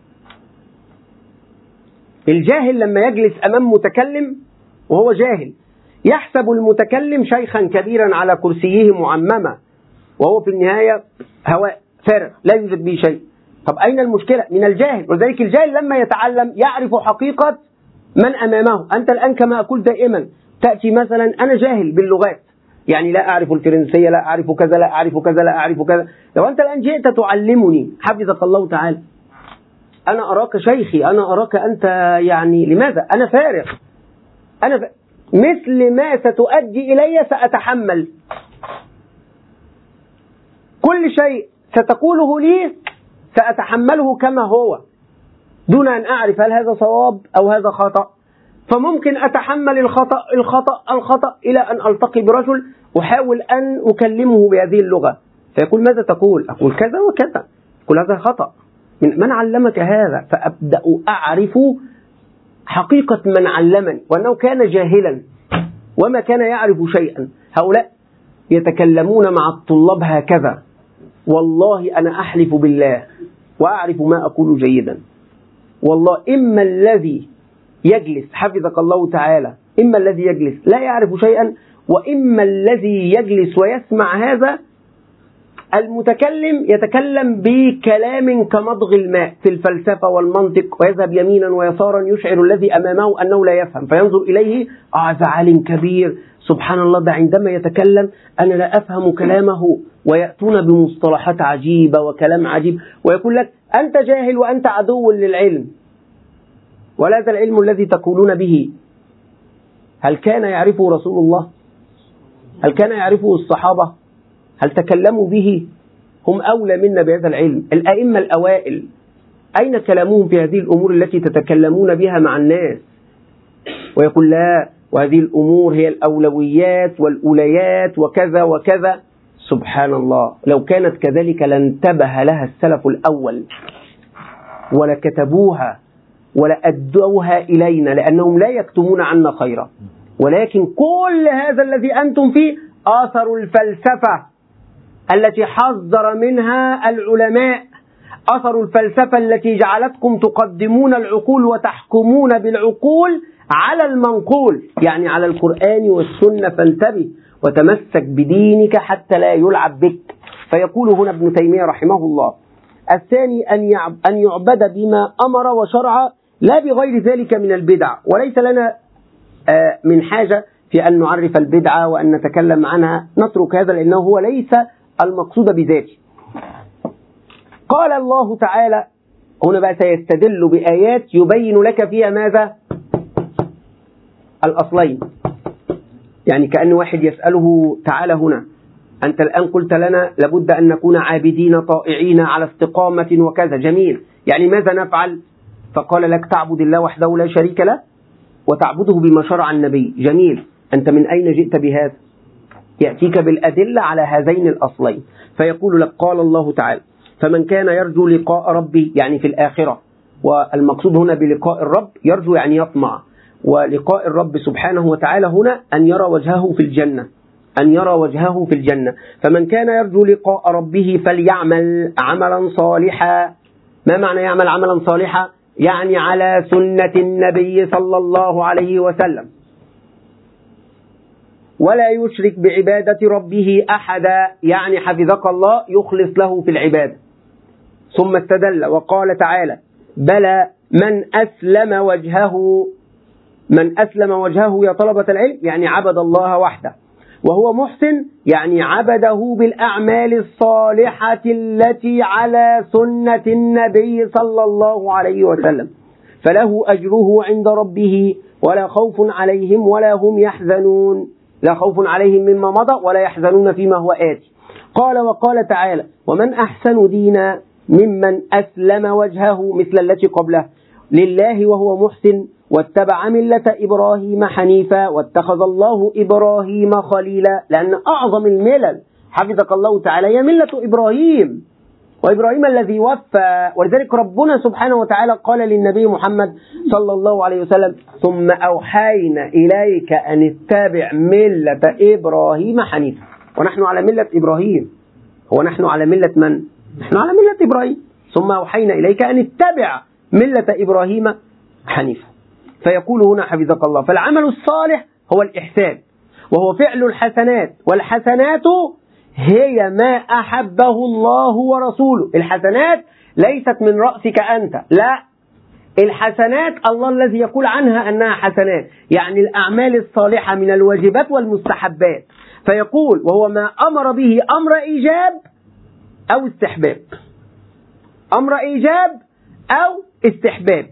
الجاهل لما يجلس أمام متكلم وهو جاهل يحسب المتكلم شيخا كبيرا على كرسيه معمما، وهو في النهاية هواء فارغ لا يوجد به شيء. طب أين المشكلة؟ من الجاهل. وذلك الجاهل لما يتعلم يعرف حقيقة من أمامه. أنت الآن كما أقول دائما تأتي مثلا أنا جاهل باللغات، يعني لا أعرف الفرنسية، لا أعرف كذا، لا أعرف كذا، لا أعرف كذا. لو أنت الآن جئت تعلمني حفظك الله تعالى، أنا أراك شيخي، أنا أراك أنت يعني لماذا؟ أنا فارغ، أنا ف... مثل ما ستؤدي إلي سأتحمل كل شيء ستقوله لي، سأتحمله كما هو دون أن أعرف هل هذا صواب أو هذا خطأ. فممكن أتحمل الخطأ الخطأ الخطأ إلى أن ألتقي برجل أحاول أن أكلمه بهذه اللغة، فيقول ماذا تقول؟ أقول كذا وكذا، يقول هذا خطأ، من, من علمك هذا؟ فأبدأ أعرف حقيقة من علمني وأنه كان جاهلا وما كان يعرف شيئا. هؤلاء يتكلمون مع الطلاب هكذا، والله أنا أحلف بالله وأعرف ما أقول جيدا، والله إما الذي يجلس حفظك الله تعالى، إما الذي يجلس لا يعرف شيئا، وإما الذي يجلس ويسمع هذا المتكلم يتكلم بكلام كمضغ الماء في الفلسفة والمنطق، ويذهب يمينا ويسارا يشعر الذي أمامه أنه لا يفهم، فينظر إليه آه ذا عالم كبير سبحان الله، ده عندما يتكلم أنا لا أفهم كلامه، ويأتون بمصطلحات عجيبة وكلام عجيب، ويقول لك أنت جاهل وأنت عدو للعلم. وهذا العلم الذي تقولون به هل كان يعرفه رسول الله؟ هل كان يعرفه الصحابة؟ هل تكلموا به؟ هم أولى منا بهذا العلم. الأئمة الأوائل أين كلامهم في هذه الأمور التي تتكلمون بها مع الناس؟ ويقول لا، وهذه الأمور هي الأولويات والأوليات وكذا وكذا. سبحان الله، لو كانت كذلك لانتبه لها السلف الأول ولكتبوها ولأدوها إلينا، لأنهم لا يكتمون عنا خيرا. ولكن كل هذا الذي أنتم فيه آثر الفلسفة التي حذر منها العلماء، أثر الفلسفة التي جعلتكم تقدمون العقول وتحكمون بالعقول على المنقول، يعني على القرآن والسنة. فانتبه وتمسك بدينك حتى لا يلعب بك. فيقول هنا ابن تيمية رحمه الله: الثاني أن يعبد بما أمر وشرع لا بغير ذلك من البدع. وليس لنا من حاجة في أن نعرف البدعة وأن نتكلم عنها، نترك هذا لأنه هو ليس المقصود بذاته. قال الله تعالى هنا بقى سيستدل بآيات يبين لك فيها ماذا؟ الأصلين. يعني كأن واحد يسأله تعالى هنا أنت الآن قلت لنا لابد أن نكون عابدين طائعين على استقامة وكذا، جميل، يعني ماذا نفعل؟ فقال لك تعبد الله وحده لا شريك له وتعبده بما شرع النبي، جميل، أنت من أين جئت بهذا؟ يأتيك بالأدلة على هذين الأصلين. فيقول لك قال الله تعالى: فمن كان يرجو لقاء ربه، يعني في الآخرة، والمقصود هنا بلقاء الرب يرجو يعني يطمع، ولقاء الرب سبحانه وتعالى هنا أن يرى وجهه في الجنة، أن يرى وجهه في الجنة. فمن كان يرجو لقاء ربه فليعمل عملا صالحا. ما معنى يعمل عملا صالحا؟ يعني على سنة النبي صلى الله عليه وسلم، ولا يشرك بعبادة ربه أحدا، يعني حفظك الله يخلص له في العبادة. ثم استدل وقال تعالى: بلى من أسلم وجهه، من أسلم وجهه يا طلبة العلم يعني عبد الله وحده، وهو محسن يعني عبده بالأعمال الصالحة التي على سنة النبي صلى الله عليه وسلم، فله أجره عند ربه ولا خوف عليهم ولا هم يحزنون، لا خوف عليهم مما مضى ولا يحزنون فيما هو آتي. قال وقال تعالى: ومن أحسن دينا ممن أسلم وجهه مثل التي قبله لله وهو محسن واتبع ملة إبراهيم حنيفا واتخذ الله إبراهيم خليلا. لأن أعظم الملل حفظك الله تعالى هي ملة إبراهيم، وإبراهيم الذي وفى. ولذلك ربنا سبحانه وتعالى قال للنبي محمد صلى الله عليه وسلم ثم أوحينا إليك أن اتبع ملة إبراهيم حنيفا. ونحن على ملة إبراهيم، هو نحن على ملة من؟ نحن على ملة إبراهيم. ثم أوحينا إليك أن اتبع ملة إبراهيم حنيفا. فيقول هنا حفظك الله فالعمل الصالح هو الإحسان، وهو فعل الحسنات، والحسنات هي ما أحبه الله ورسوله. الحسنات ليست من رأسك أنت، لا، الحسنات الله الذي يقول عنها أنها حسنات، يعني الأعمال الصالحة من الواجبات والمستحبات. فيقول وهو ما أمر به أمر إيجاب أو استحباب، أمر إيجاب أو استحباب.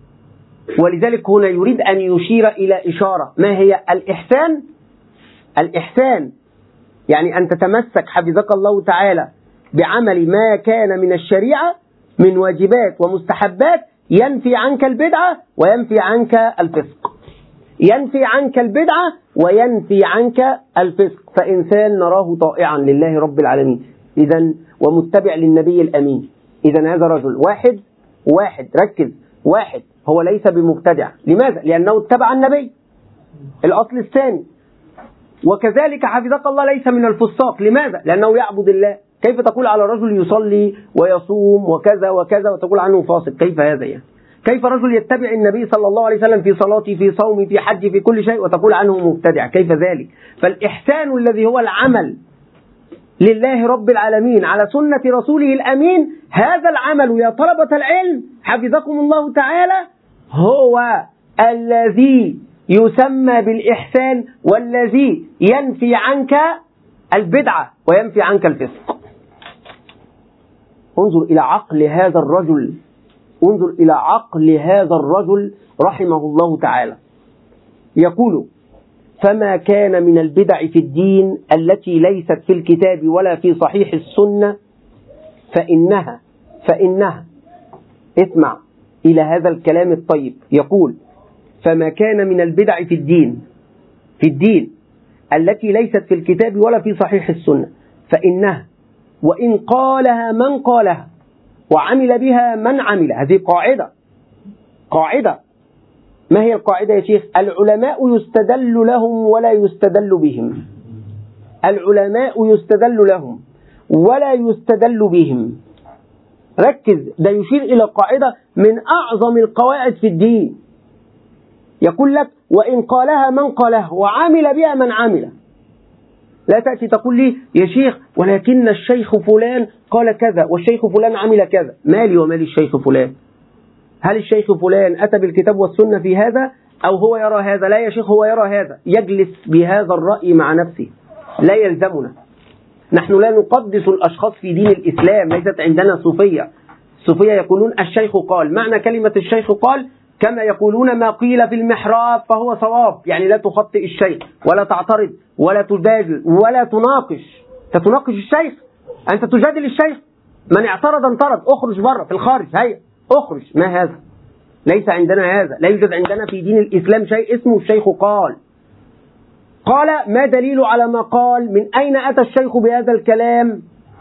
ولذلك هنا يريد أن يشير إلى إشارة. ما هي الإحسان؟ الإحسان يعني أن تتمسك حفظك الله تعالى بعمل ما كان من الشريعة من واجبات ومستحبات ينفي عنك البدعة وينفي عنك الفسق، ينفي عنك البدعة وينفي عنك الفسق. فإنسان نراه طائعا لله رب العالمين إذن ومتبع للنبي الأمين، إذن هذا رجل واحد واحد ركز واحد هو ليس بمبتدع. لماذا؟ لأنه اتبع النبي. الأصل الثاني وكذلك حفظك الله ليس من الفساق. لماذا؟ لأنه يعبد الله. كيف تقول على رجل يصلي ويصوم وكذا وكذا وتقول عنه فاسق؟ كيف هذا يعني؟ كيف رجل يتبع النبي صلى الله عليه وسلم في صلاته في صومه في حجه في كل شيء وتقول عنه مبتدع؟ كيف ذلك؟ فالإحسان الذي هو العمل لله رب العالمين على سنة رسوله الأمين، هذا العمل يا طلبة العلم حفظكم الله تعالى هو الذي يسمى بالإحسان، والذي ينفي عنك البدعة وينفي عنك الفسق. انظر إلى عقل هذا الرجل، انظر إلى عقل هذا الرجل رحمه الله تعالى. يقول فما كان من البدع في الدين التي ليست في الكتاب ولا في صحيح السنة فإنها فإنها اسمع إلى هذا الكلام الطيب. يقول فما كان من البدع في الدين في الدين التي ليست في الكتاب ولا في صحيح السنة فإنها وإن قالها من قالها وعمل بها من عمل. هذه قاعدة قاعدة ما هي القاعدة يا شيخ؟ العلماء يستدل لهم ولا يستدل بهم. العلماء يستدل لهم ولا يستدل بهم. ركز، ده يشير إلى قاعدة من أعظم القواعد في الدين. يقول لك وإن قالها من قالها وعمل بها من عمل. لا تأتي تقول لي يا شيخ ولكن الشيخ فلان قال كذا والشيخ فلان عمل كذا. مالي ومالي الشيخ فلان؟ هل الشيخ فلان أتى بالكتاب والسنة في هذا أو هو يرى هذا؟ لا يا شيخ، هو يرى هذا، يجلس بهذا الرأي مع نفسه، لا يلزمنا. نحن لا نقدس الأشخاص في دين الإسلام، ليست عندنا صوفية. الصوفية يقولون الشيخ قال، معنى كلمة الشيخ قال كما يقولون ما قيل في المحراب فهو صواب، يعني لا تخطئ الشيخ ولا تعترض ولا تجادل ولا تناقش. تتناقش الشيخ؟ أنت تجادل الشيخ؟ من اعترض انطرد، اخرج بره في الخارج، هيا اخرج. ما هذا؟ ليس عندنا هذا، لا يوجد عندنا في دين الإسلام شيء اسمه الشيخ قال. قال ما دليل على ما قال؟ من أين أتى الشيخ بهذا الكلام؟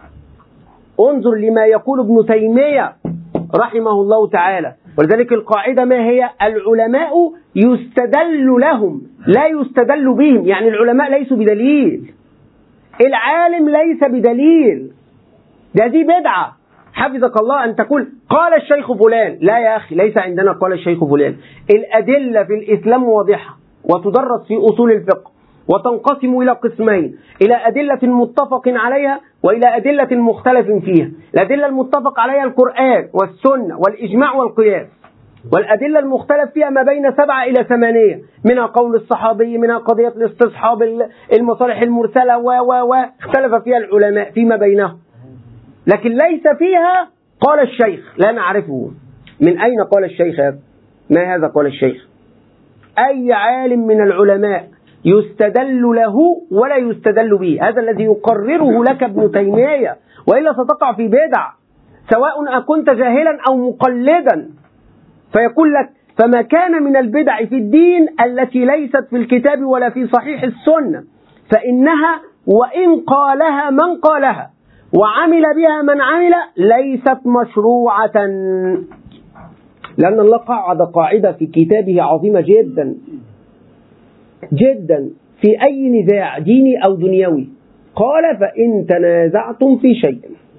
انظر لما يقول ابن تيمية رحمه الله تعالى. ولذلك القاعدة ما هي؟ العلماء يستدل لهم لا يستدل بهم، يعني العلماء ليسوا بدليل، العالم ليس بدليل. ده دي بدعة حفظك الله أن تقول قال الشيخ فلان. لا يا أخي، ليس عندنا قال الشيخ فلان. الأدلة في الإسلام واضحة وتدرس في أصول الفقه وتنقسم إلى قسمين، إلى أدلة متفق عليها وإلى أدلة مختلف فيها. الأدلة المتفق عليها القرآن والسنة والإجماع والقياس، والأدلة المختلف فيها ما بين سبعة إلى ثمانية، منها قول الصحابي، منها قضية الاستصحاب، المصالح المرسلة و و و اختلف فيها العلماء فيما بينهم، لكن ليس فيها قال الشيخ، لا نعرفه. من أين قال الشيخ هذا؟ ما هذا قال الشيخ؟ أي عالم من العلماء يستدل له ولا يستدل به، هذا الذي يقرره لك ابن تيمية، وإلا ستقع في بدع. سواء أكنت جاهلا أو مقلدا. فيقول لك فما كان من البدع في الدين التي ليست في الكتاب ولا في صحيح السنة فإنها وإن قالها من قالها وعمل بها من عمل ليست مشروعة. لأن الله قعد قاعدة في كتابه عظيمة جدا جدا في أي نزاع ديني أو دنيوي، قال فإن تنازعتم في شيء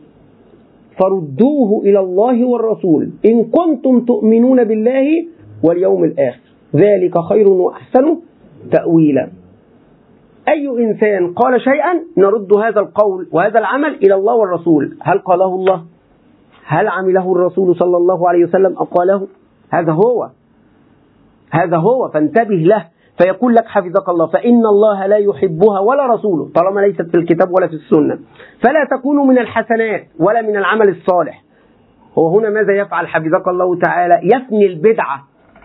فردوه إلى الله والرسول إن كنتم تؤمنون بالله واليوم الآخر ذلك خير وأحسن تأويلا. أي إنسان قال شيئا نرد هذا القول وهذا العمل إلى الله والرسول. هل قاله الله؟ هل عمله الرسول صلى الله عليه وسلم أو قاله؟ هذا هو هذا هو فانتبه له. فيقول لك حفظك الله فإن الله لا يحبها ولا رسوله طالما ليست في الكتاب ولا في السنة، فلا تكون من الحسنات ولا من العمل الصالح. هو هنا ماذا يفعل حفظك الله تعالى؟ يفني البدعة،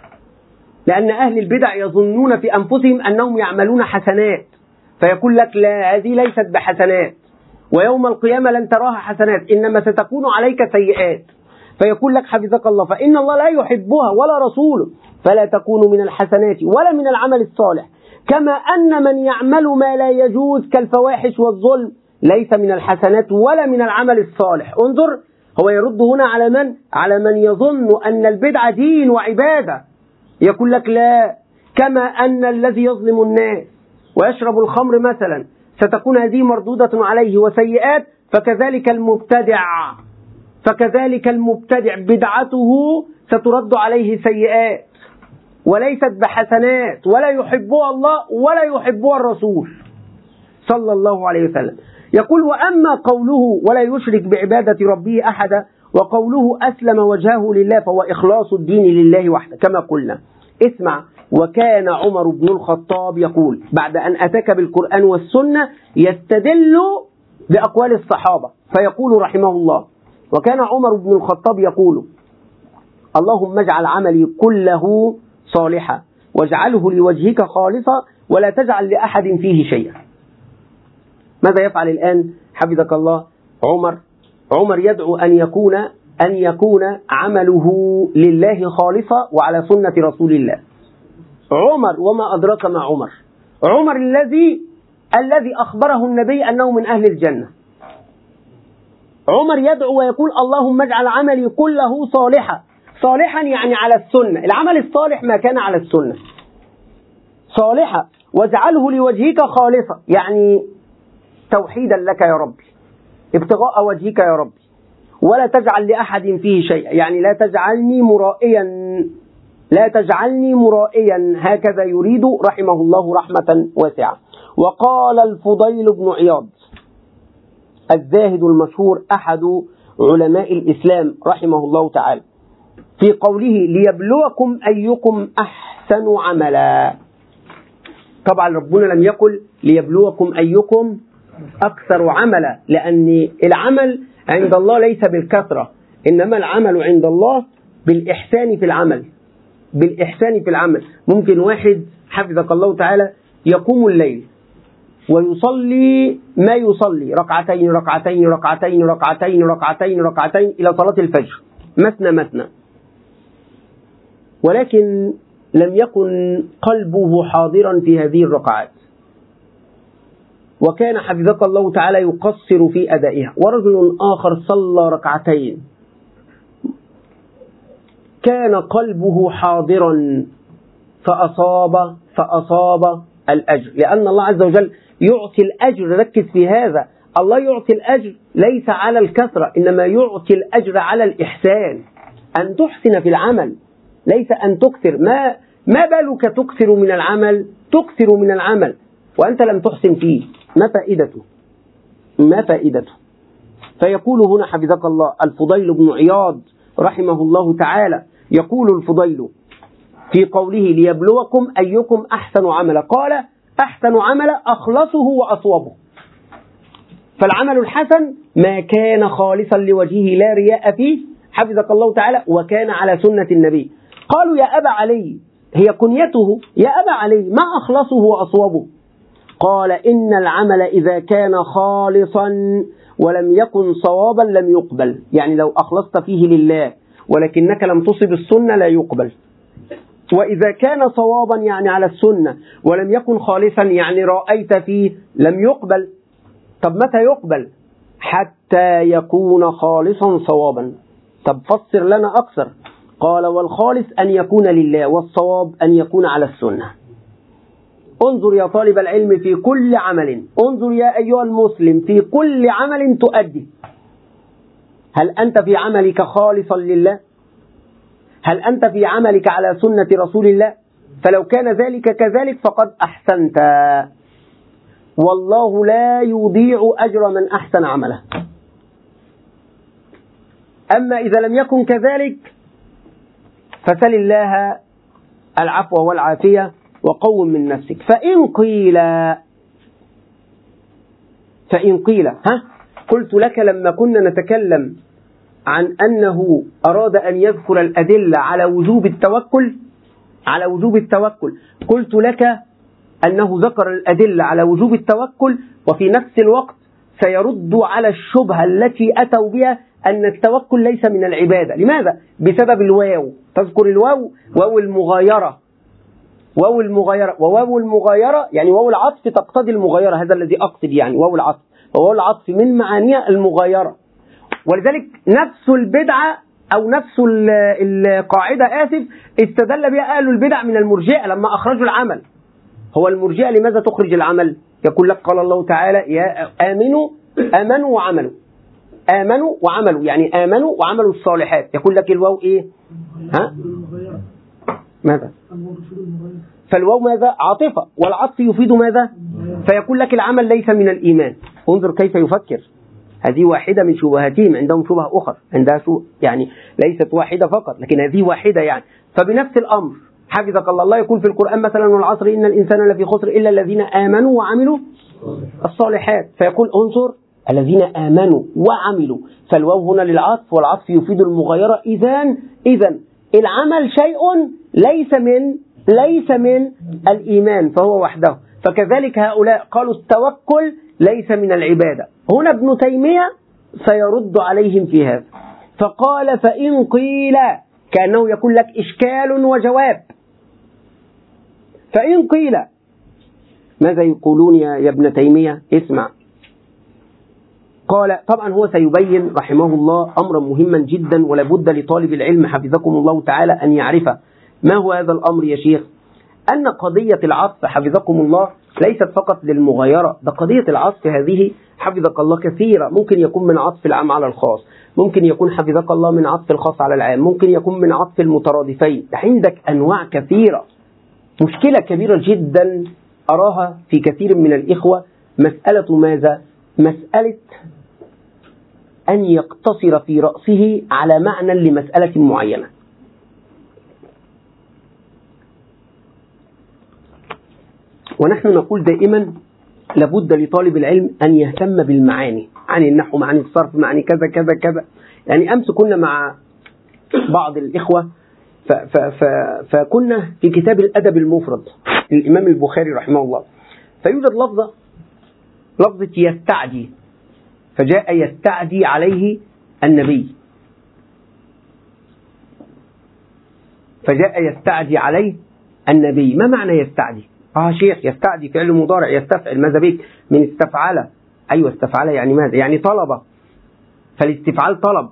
لأن أهل البدع يظنون في أنفسهم أنهم يعملون حسنات، فيقول لك لا هذه ليست بحسنات ويوم القيامة لن تراها حسنات إنما ستكون عليك سيئات. فيقول لك حفظك الله فإن الله لا يحبها ولا رسوله فلا تكون من الحسنات ولا من العمل الصالح، كما أن من يعمل ما لا يجوز كالفواحش والظلم ليس من الحسنات ولا من العمل الصالح. انظر هو يرد هنا على من؟ على من يظن أن البدعة دين وعبادة. يقول لك لا، كما أن الذي يظلم الناس ويشرب الخمر مثلا ستكون هذه مردودة عليه وسيئات، فكذلك المبتدع فكذلك المبتدع بدعته سترد عليه سيئات وليست بحسنات ولا يحبها الله ولا يحبها الرسول صلى الله عليه وسلم. يقول وأما قوله ولا يشرك بعبادة ربه أحدا وقوله أسلم وجهه لله فهو إخلاص الدين لله وحده كما قلنا. اسمع، وكان عمر بن الخطاب يقول بعد أن أتاك بالقرآن والسنة يستدل بأقوال الصحابة فيقول رحمه الله وكان عمر بن الخطاب يقول اللهم اجعل عملي كله صالحا واجعله لوجهك خالصا ولا تجعل لأحد فيه شيئا. ماذا يفعل الآن حفظك الله؟ عمر عمر يدعو أن يكون أن يكون عمله لله خالصا وعلى سنة رسول الله. عمر وما أدراك ما عمر عمر الذي الذي أخبره النبي أنه من أهل الجنة. عمر يدعو ويقول اللهم اجعل عملي كله صالحا. صالحا يعني على السنة، العمل الصالح ما كان على السنة. صالحا واجعله لوجهك خالصا يعني توحيدا لك يا ربي، ابتغاء وجهك يا ربي، ولا تجعل لأحد فيه شيئا يعني لا تجعلني مرائيا لا تجعلني مرائيا هكذا يريد رحمه الله رحمة واسعة. وقال الفضيل بن عياض الزاهد المشهور أحد علماء الإسلام رحمه الله تعالى في قوله ليبلوكم أيكم أحسن عملا. طبعا ربنا لم يقل ليبلوكم أيكم أكثر عملا، لأن العمل عند الله ليس بالكثرة، إنما العمل عند الله بالإحسان في العمل بالإحسان في العمل. ممكن واحد حفظك الله تعالى يقوم الليل ويصلي ما يصلي ركعتين ركعتين ركعتين ركعتين ركعتين ركعتين إلى صلاة الفجر مثنى مثنى، ولكن لم يكن قلبه حاضرا في هذه الركعات، وكان حفظك الله تعالى يقصر في أدائها. ورجل آخر صلى ركعتين كان قلبه حاضرا فأصاب فأصاب الأجر، لأن الله عز وجل يعطي الأجر. ركز في هذا، الله يعطي الأجر ليس على الكثرة، إنما يعطي الأجر على الإحسان، أن تحسن في العمل ليس أن تكثر. ما ما بالك تكثر من العمل تكثر من العمل وأنت لم تحسن فيه، ما فائدته ما فائدته فيقول هنا حفظك الله الفضيل بن عياض رحمه الله تعالى يقول الفضيل في قوله ليبلوكم أيكم أحسن عملا، قال أحسن عملا أخلصه وأصوبه. فالعمل الحسن ما كان خالصا لوجهه لا رياء فيه حفظك الله تعالى وكان على سنة النبي. قالوا يا أبا علي، هي كنيته، يا أبا علي ما أخلصه وأصوبه؟ قال إن العمل إذا كان خالصا ولم يكن صوابا لم يقبل، يعني لو أخلصت فيه لله ولكنك لم تصب السنة لا يقبل. وإذا كان صوابا يعني على السنة ولم يكن خالصا يعني رأيت فيه لم يقبل. طب متى يقبل؟ حتى يكون خالصا صوابا. طب فسر لنا أكثر. قال والخالص أن يكون لله والصواب أن يكون على السنة. انظر يا طالب العلم في كل عمل، انظر يا أيها المسلم في كل عمل تؤدي، هل أنت في عملك خالصا لله؟ هل أنت في عملك على سنة رسول الله؟ فلو كان ذلك كذلك فقد أحسنت، والله لا يضيع أجر من أحسن عمله. أما إذا لم يكن كذلك فسل الله العفو والعافية وقوم من نفسك. فإن قيل فإن قيل ها قلت لك لما كنا نتكلم عن أنه أراد أن يذكر الأدلة على وجوب التوكل على وجوب التوكل قلت لك أنه ذكر الأدلة على وجوب التوكل وفي نفس الوقت سيرد على الشبهة التي أتوا بها أن التوكل ليس من العبادة. لماذا؟ بسبب الواو. تذكر الواو، واو المغايرة، واو المغايرة وواو المغايرة يعني واو العطف تقتضي المغايرة، هذا الذي أقصد، يعني واو العطف وواو العطف من معانيها المغايرة. ولذلك نفس البدعة أو نفس القاعدة آسف استدل بها أهل البدع من المرجئة لما أخرجوا العمل. هو المرجئة لماذا تخرج العمل؟ يقول لك قال الله تعالى يا آمنوا آمنوا وعملوا آمنوا وعملوا يعني آمنوا وعملوا الصالحات. يقول لك الواو إيه؟ ها؟ ماذا؟ فالواو ماذا؟ عاطفة، والعطف يفيد ماذا؟ فيقول لك العمل ليس من الإيمان. انظر كيف يفكر. هذه واحدة من شبهاتهم، عندهم شبهة أخرى، عندها شو يعني ليست واحدة فقط لكن هذه واحدة يعني. فبنفس الأمر حفظك الله، الله يقول في القرآن مثلا والعصر إن الإنسان لفي خسر إلا الذين آمنوا وعملوا الصالحات، فيقول انظر الذين آمنوا وعملوا، فالواو هنا للعطف والعطف يفيد المغايرة. إذن إذن العمل شيء ليس من ليس من الإيمان فهو وحده. فكذلك هؤلاء قالوا التوكل ليس من العبادة. هنا ابن تيمية سيرد عليهم في هذا فقال فإن قيل، كأنه يقول لك إشكال وجواب. فإن قيل ماذا يقولون يا ابن تيمية؟ اسمع. قال طبعا هو سيبين رحمه الله أمرا مهما جدا ولابد لطالب العلم حفظكم الله تعالى أن يعرفه. ما هو هذا الأمر يا شيخ؟ أن قضية العطف حفظكم الله ليست فقط للمغايرة، ده قضية العطف هذه حفظك الله كثيرة. ممكن يكون من عطف العام على الخاص، ممكن يكون حفظك الله من عطف الخاص على العام، ممكن يكون من عطف المترادفين. عندك أنواع كثيرة. مشكلة كبيرة جدا أراها في كثير من الإخوة مسألة ماذا؟ مسألة أن يقتصر في رأسه على معنى لمسألة معينة. ونحن نقول دائما لابد لطالب العلم أن يهتم بالمعاني، عن النحو، معاني الصرف، معاني كذا كذا كذا. يعني أمس كنا مع بعض الإخوة ف ف ف فكنا في كتاب الأدب المفرد للإمام البخاري رحمه الله، فيوجد لفظة لفظة يستعدي، فجاء يستعدي عليه النبي، فجاء يستعدي عليه النبي. ما معنى يستعدي؟ آه شيخ يستعدي فعل مضارع يستفعل، ماذا بك من استفعل؟ أيوة استفعل يعني ماذا؟ يعني طلب، فالاستفعال طلب.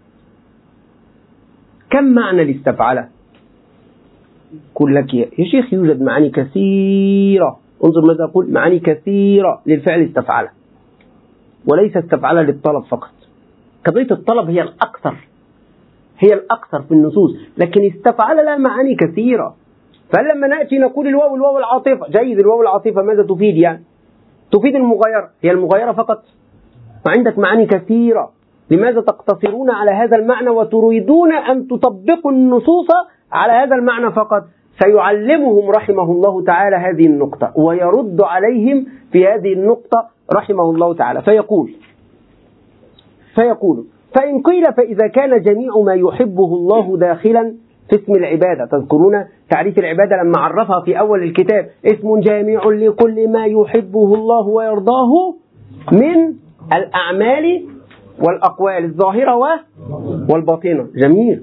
كم معنى الاستفعال؟ قل لك يا شيخ يوجد معاني كثيرة. انظر ماذا أقول، معاني كثيرة للفعل استفعل، وليس استفعل للطلب فقط. قضية الطلب هي الأكثر هي الأكثر في النصوص، لكن استفعل لها معاني كثيرة. فلما نأتي نقول الواو الواو العاطفة، جيد، الواو العاطفة ماذا تفيد؟ يعني تفيد المغايرة، هي المغايرة فقط، وعندك معاني كثيرة. لماذا تقتصرون على هذا المعنى وتريدون أن تطبقوا النصوص على هذا المعنى فقط؟ سيعلمهم رحمه الله تعالى هذه النقطة ويرد عليهم في هذه النقطة رحمه الله تعالى. فيقول فيقول فإن قيل فإذا كان جميع ما يحبه الله داخلا في اسم العبادة. تذكرون تعريف العبادة لما عرفها في أول الكتاب، اسم جامع لكل ما يحبه الله ويرضاه من الأعمال والأقوال الظاهرة والباطنة. جميل.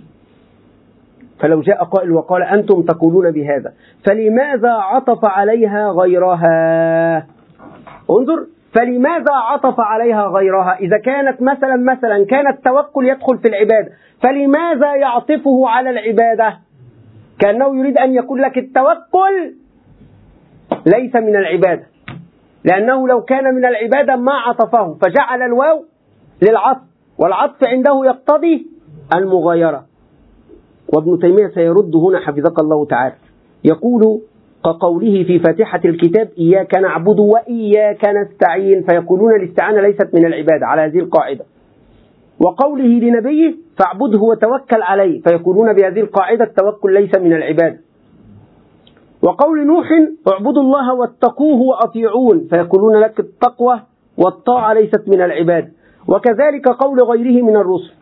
فلو جاء قائل وقال أنتم تقولون بهذا فلماذا عطف عليها غيرها؟ انظر، فلماذا عطف عليها غيرها؟ إذا كانت مثلا مثلا كان التوكل يدخل في العبادة، فلماذا يعطفه على العبادة؟ كأنه يريد أن يقول لك التوكل ليس من العبادة، لأنه لو كان من العبادة ما عطفه، فجعل الواو للعطف، والعطف عنده يقتضي المغايرة. وابن تيمية سيرد هنا حفظك الله تعالى، يقول كقوله في فاتحة الكتاب إياك نعبد وإياك نستعين، فيقولون الاستعانة ليست من العبادة على هذه القاعدة. وقوله لنبيه فاعبده وتوكل عليه، فيقولون بهذه القاعدة التوكل ليس من العبادة. وقول نوح اعبدوا الله واتقوه وأطيعون، فيقولون لك التقوى والطاعة ليست من العبادة. وكذلك قول غيره من الرسل.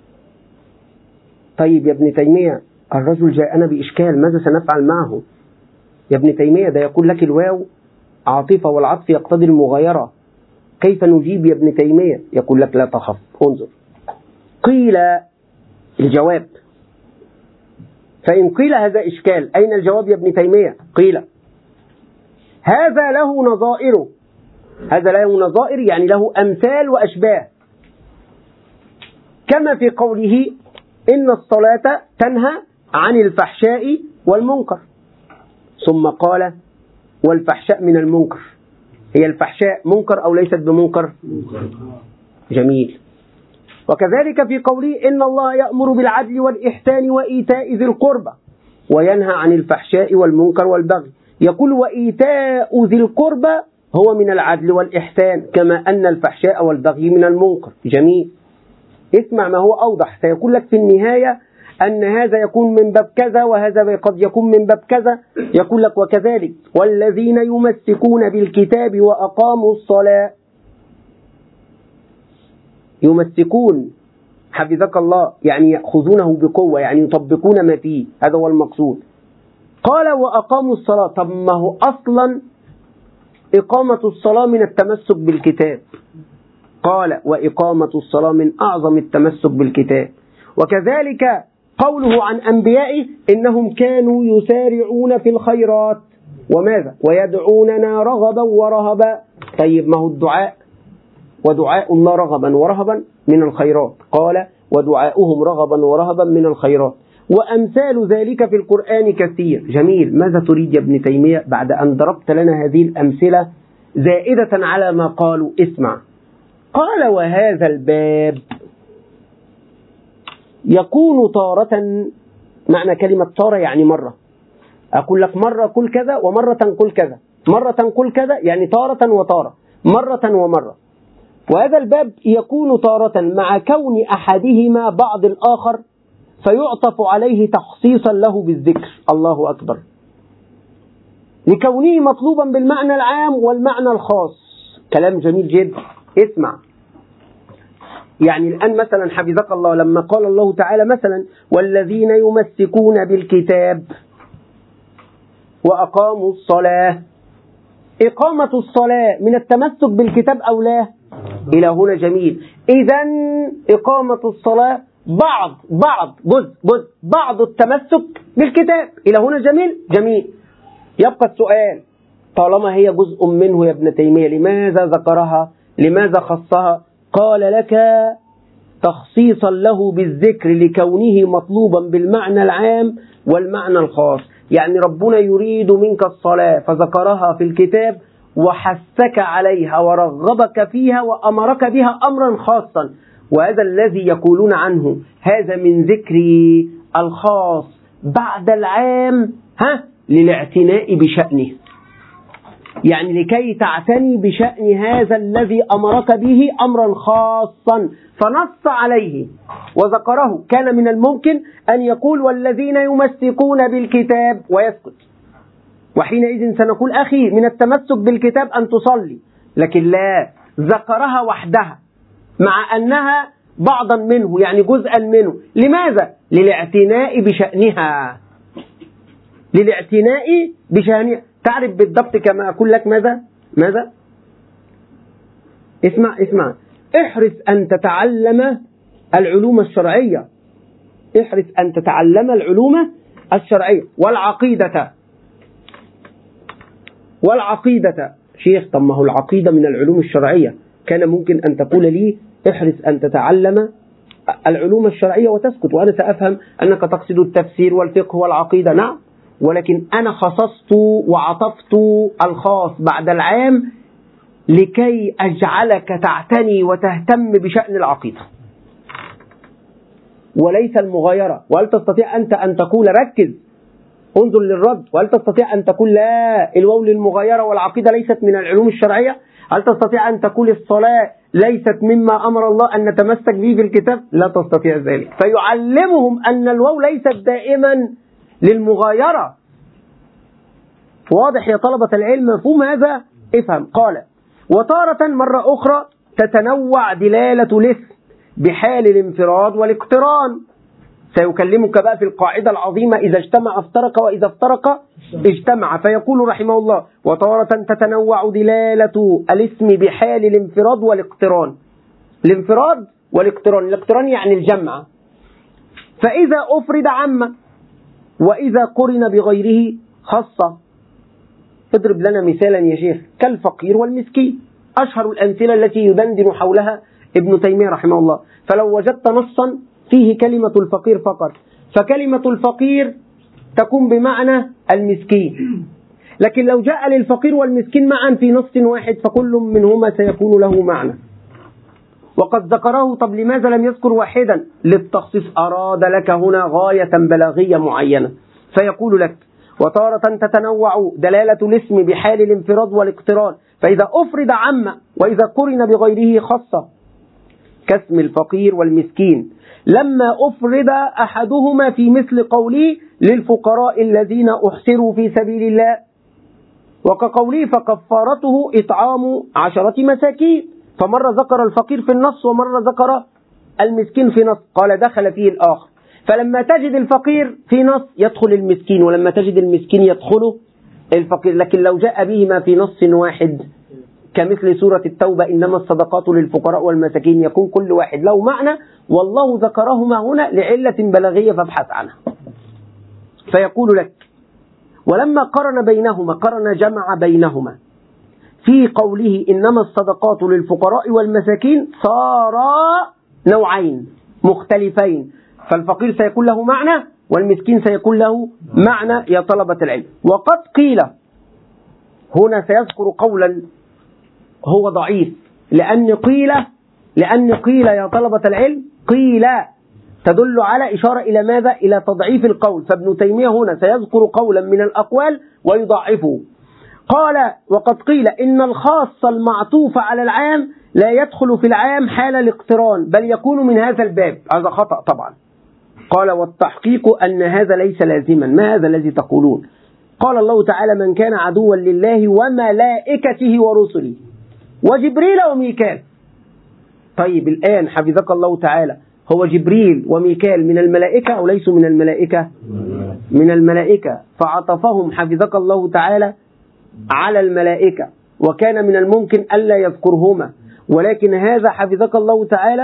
طيب يا ابن تيمية، الرجل جاءنا بإشكال، ماذا سنفعل معه؟ يا ابن تيمية، ده يقول لك الواو عاطفة والعطف يقتضي المغايرة، كيف نجيب يا ابن تيمية؟ يقول لك لا تخف، انظر. قيل الجواب، فإن قيل هذا إشكال أين الجواب يا ابن تيمية؟ قيل هذا له نظائر، هذا له نظائر يعني له أمثال وأشباه، كما في قوله إن الصلاة تنهى عن الفحشاء والمنكر، ثم قال والفحشاء من المنكر. هي الفحشاء منكر أو ليست بمنكر؟ جميل. وكذلك في قوله إن الله يأمر بالعدل والإحسان وإيتاء ذي القربى وينهى عن الفحشاء والمنكر والبغي، يقول وإيتاء ذي القربى هو من العدل والإحسان، كما أن الفحشاء والبغي من المنكر. جميل. اسمع ما هو أوضح، سيقول لك في النهاية أن هذا يكون من باب كذا وهذا قد يكون من باب كذا. يقول لك وكذلك والذين يمسكون بالكتاب وأقاموا الصلاة، يمسكون حفظك الله يعني يأخذونه بقوة، يعني يطبقون ما فيه، هذا هو المقصود. قال وأقاموا الصلاة، طب ما هو أصلا إقامة الصلاة من التمسك بالكتاب، قال وإقامة الصلاة من أعظم التمسك بالكتاب. وكذلك قوله عن أنبيائه إنهم كانوا يسارعون في الخيرات وماذا ويدعوننا رغبا ورهبا. طيب ما هو الدعاء، ودعاء الله رغبا ورهبا من الخيرات، قال ودعاؤهم رغبا ورهبا من الخيرات، وأمثال ذلك في القرآن كثير. جميل. ماذا تريد يا ابن تيمية بعد أن ضربت لنا هذه الأمثلة زائدة على ما قالوا؟ اسمع. قال وهذا الباب يكون تارة، معنى كلمة تارة يعني مرة، أقول لك مرة قل كذا ومرة قل كذا، مرة قل كذا يعني تارة وتارة، مرة ومرة. وهذا الباب يكون تارة مع كون أحدهما بعض الآخر فيعطف عليه تخصيصا له بالذكر. الله أكبر. لكونه مطلوبا بالمعنى العام والمعنى الخاص. كلام جميل جدا. اسمع. يعني الآن مثلا حفظك الله لما قال الله تعالى مثلا والذين يمسكون بالكتاب وأقاموا الصلاة، إقامة الصلاة من التمسك بالكتاب أو لا؟ إلى هنا جميل. إذن إقامة الصلاة بعض بعض جزء جزء بعض التمسك بالكتاب. إلى هنا جميل جميل. يبقى السؤال، طالما هي جزء منه يا ابن تيمية لماذا ذكرها؟ لماذا خصها؟ قال لك تخصيصا له بالذكر لكونه مطلوبا بالمعنى العام والمعنى الخاص. يعني ربنا يريد منك الصلاة فذكرها في الكتاب وحثك عليها ورغبك فيها وأمرك بها أمرا خاصا، وهذا الذي يقولون عنه هذا من ذكر الخاص بعد العام ها للاعتناء بشأنه، يعني لكي تعتني بشأن هذا الذي أمرك به أمرا خاصا فنص عليه وذكره. كان من الممكن أن يقول والذين يمسكون بالكتاب ويسكت، وحينئذ سنقول أخي من التمسك بالكتاب أن تصلي، لكن لا، ذكرها وحدها مع أنها بعضا منه يعني جزءا منه. لماذا؟ للاعتناء بشأنها، للاعتناء بشأنها. تعرف بالضبط كما أقول لك ماذا؟ ماذا؟ اسمع اسمع احرص أن تتعلم العلوم الشرعية، احرص أن تتعلم العلوم الشرعية والعقيدة. والعقيدة شيخ، طب ما هو العقيدة من العلوم الشرعية، كان ممكن أن تقول لي احرص أن تتعلم العلوم الشرعية وتسكت، وأنا سأفهم أنك تقصد التفسير والفقه والعقيدة. نعم، ولكن أنا خصصت وعطفت الخاص بعد العام لكي أجعلك تعتني وتهتم بشأن العقيدة وليس المغايرة. وهل تستطيع أنت أن تقول ركز انظر للرد، وهل تستطيع أن تقول لا الواو للمغايرة والعقيدة ليست من العلوم الشرعية؟ هل تستطيع أن تقول الصلاة ليست مما أمر الله أن نتمسك به في الكتاب؟ لا تستطيع ذلك. فيعلمهم أن الواو ليست دائما للمغايرة. واضح يا طلبة العلم مفهوم هذا؟ افهم. قال وتارة مرة أخرى تتنوع دلالة الاسم بحال الانفراد والاقتران. سيكلمك بقى في القاعدة العظيمة إذا اجتمع افترق وإذا افترق اجتمع. فيقول رحمه الله وتارة تتنوع دلالة الاسم بحال الانفراد والاقتران. الانفراد والاقتران، الاقتران يعني الجمع. فإذا أفرد عم وإذا قرن بغيره خاصة. اضرب لنا مثالا يا شيخ كالفقير والمسكين، أشهر الأمثلة التي يدندن حولها ابن تيمية رحمه الله. فلو وجدت نصا فيه كلمة الفقير فقط فكلمة الفقير تكون بمعنى المسكين، لكن لو جاء للفقير والمسكين معا في نص واحد فكل منهما سيكون له معنى. وقد ذكره. طب لماذا لم يذكر واحدا؟ للتخصيص، أراد لك هنا غاية بلاغية معينة. فيقول لك وتارة تتنوع دلالة الاسم بحال الانفراد والاقتران، فإذا أفرد عم وإذا قرن بغيره خاصة كاسم الفقير والمسكين لما أفرد أحدهما في مثل قوله للفقراء الذين أحسروا في سبيل الله، وكقوله فكفارته إطعام عشرة مساكين. فمرة ذكر الفقير في النص ومرة ذكر المسكين في نص، قال دخل فيه الآخر. فلما تجد الفقير في نص يدخل المسكين، ولما تجد المسكين يدخل الفقير. لكن لو جاء بهما في نص واحد كمثل سورة التوبة إنما الصدقات للفقراء والمساكين يكون كل واحد له معنى، والله ذكرهما هنا لعلة بلاغية فابحث عنها. فيقول لك ولما قرن بينهما قرن جمع بينهما في قوله إنما الصدقات للفقراء والمساكين صارا نوعين مختلفين، فالفقير سيكون له معنى والمسكين سيكون له معنى يا طلبة العلم. وقد قيل هنا سيذكر قولا هو ضعيف، لأن قيل لأن قيل يا طلبة العلم قيل تدل على إشارة إلى ماذا؟ إلى تضعيف القول. فابن تيمية هنا سيذكر قولا من الأقوال ويضعفه. قال وقد قيل إن الخاص المعطوف على العام لا يدخل في العام حال الاقتران بل يكون من هذا الباب. هذا خطأ طبعا. قال والتحقيق أن هذا ليس لازما. ما هذا الذي تقولون؟ قال الله تعالى من كان عدوا لله وملائكته ورسله وجبريل وميكال. طيب الآن حفظك الله تعالى، هو جبريل وميكال من الملائكة أو ليسوا من الملائكة؟ من الملائكة، فعطفهم حفظك الله تعالى على الملائكة، وكان من الممكن ألا يذكرهما، ولكن هذا حفظك الله تعالى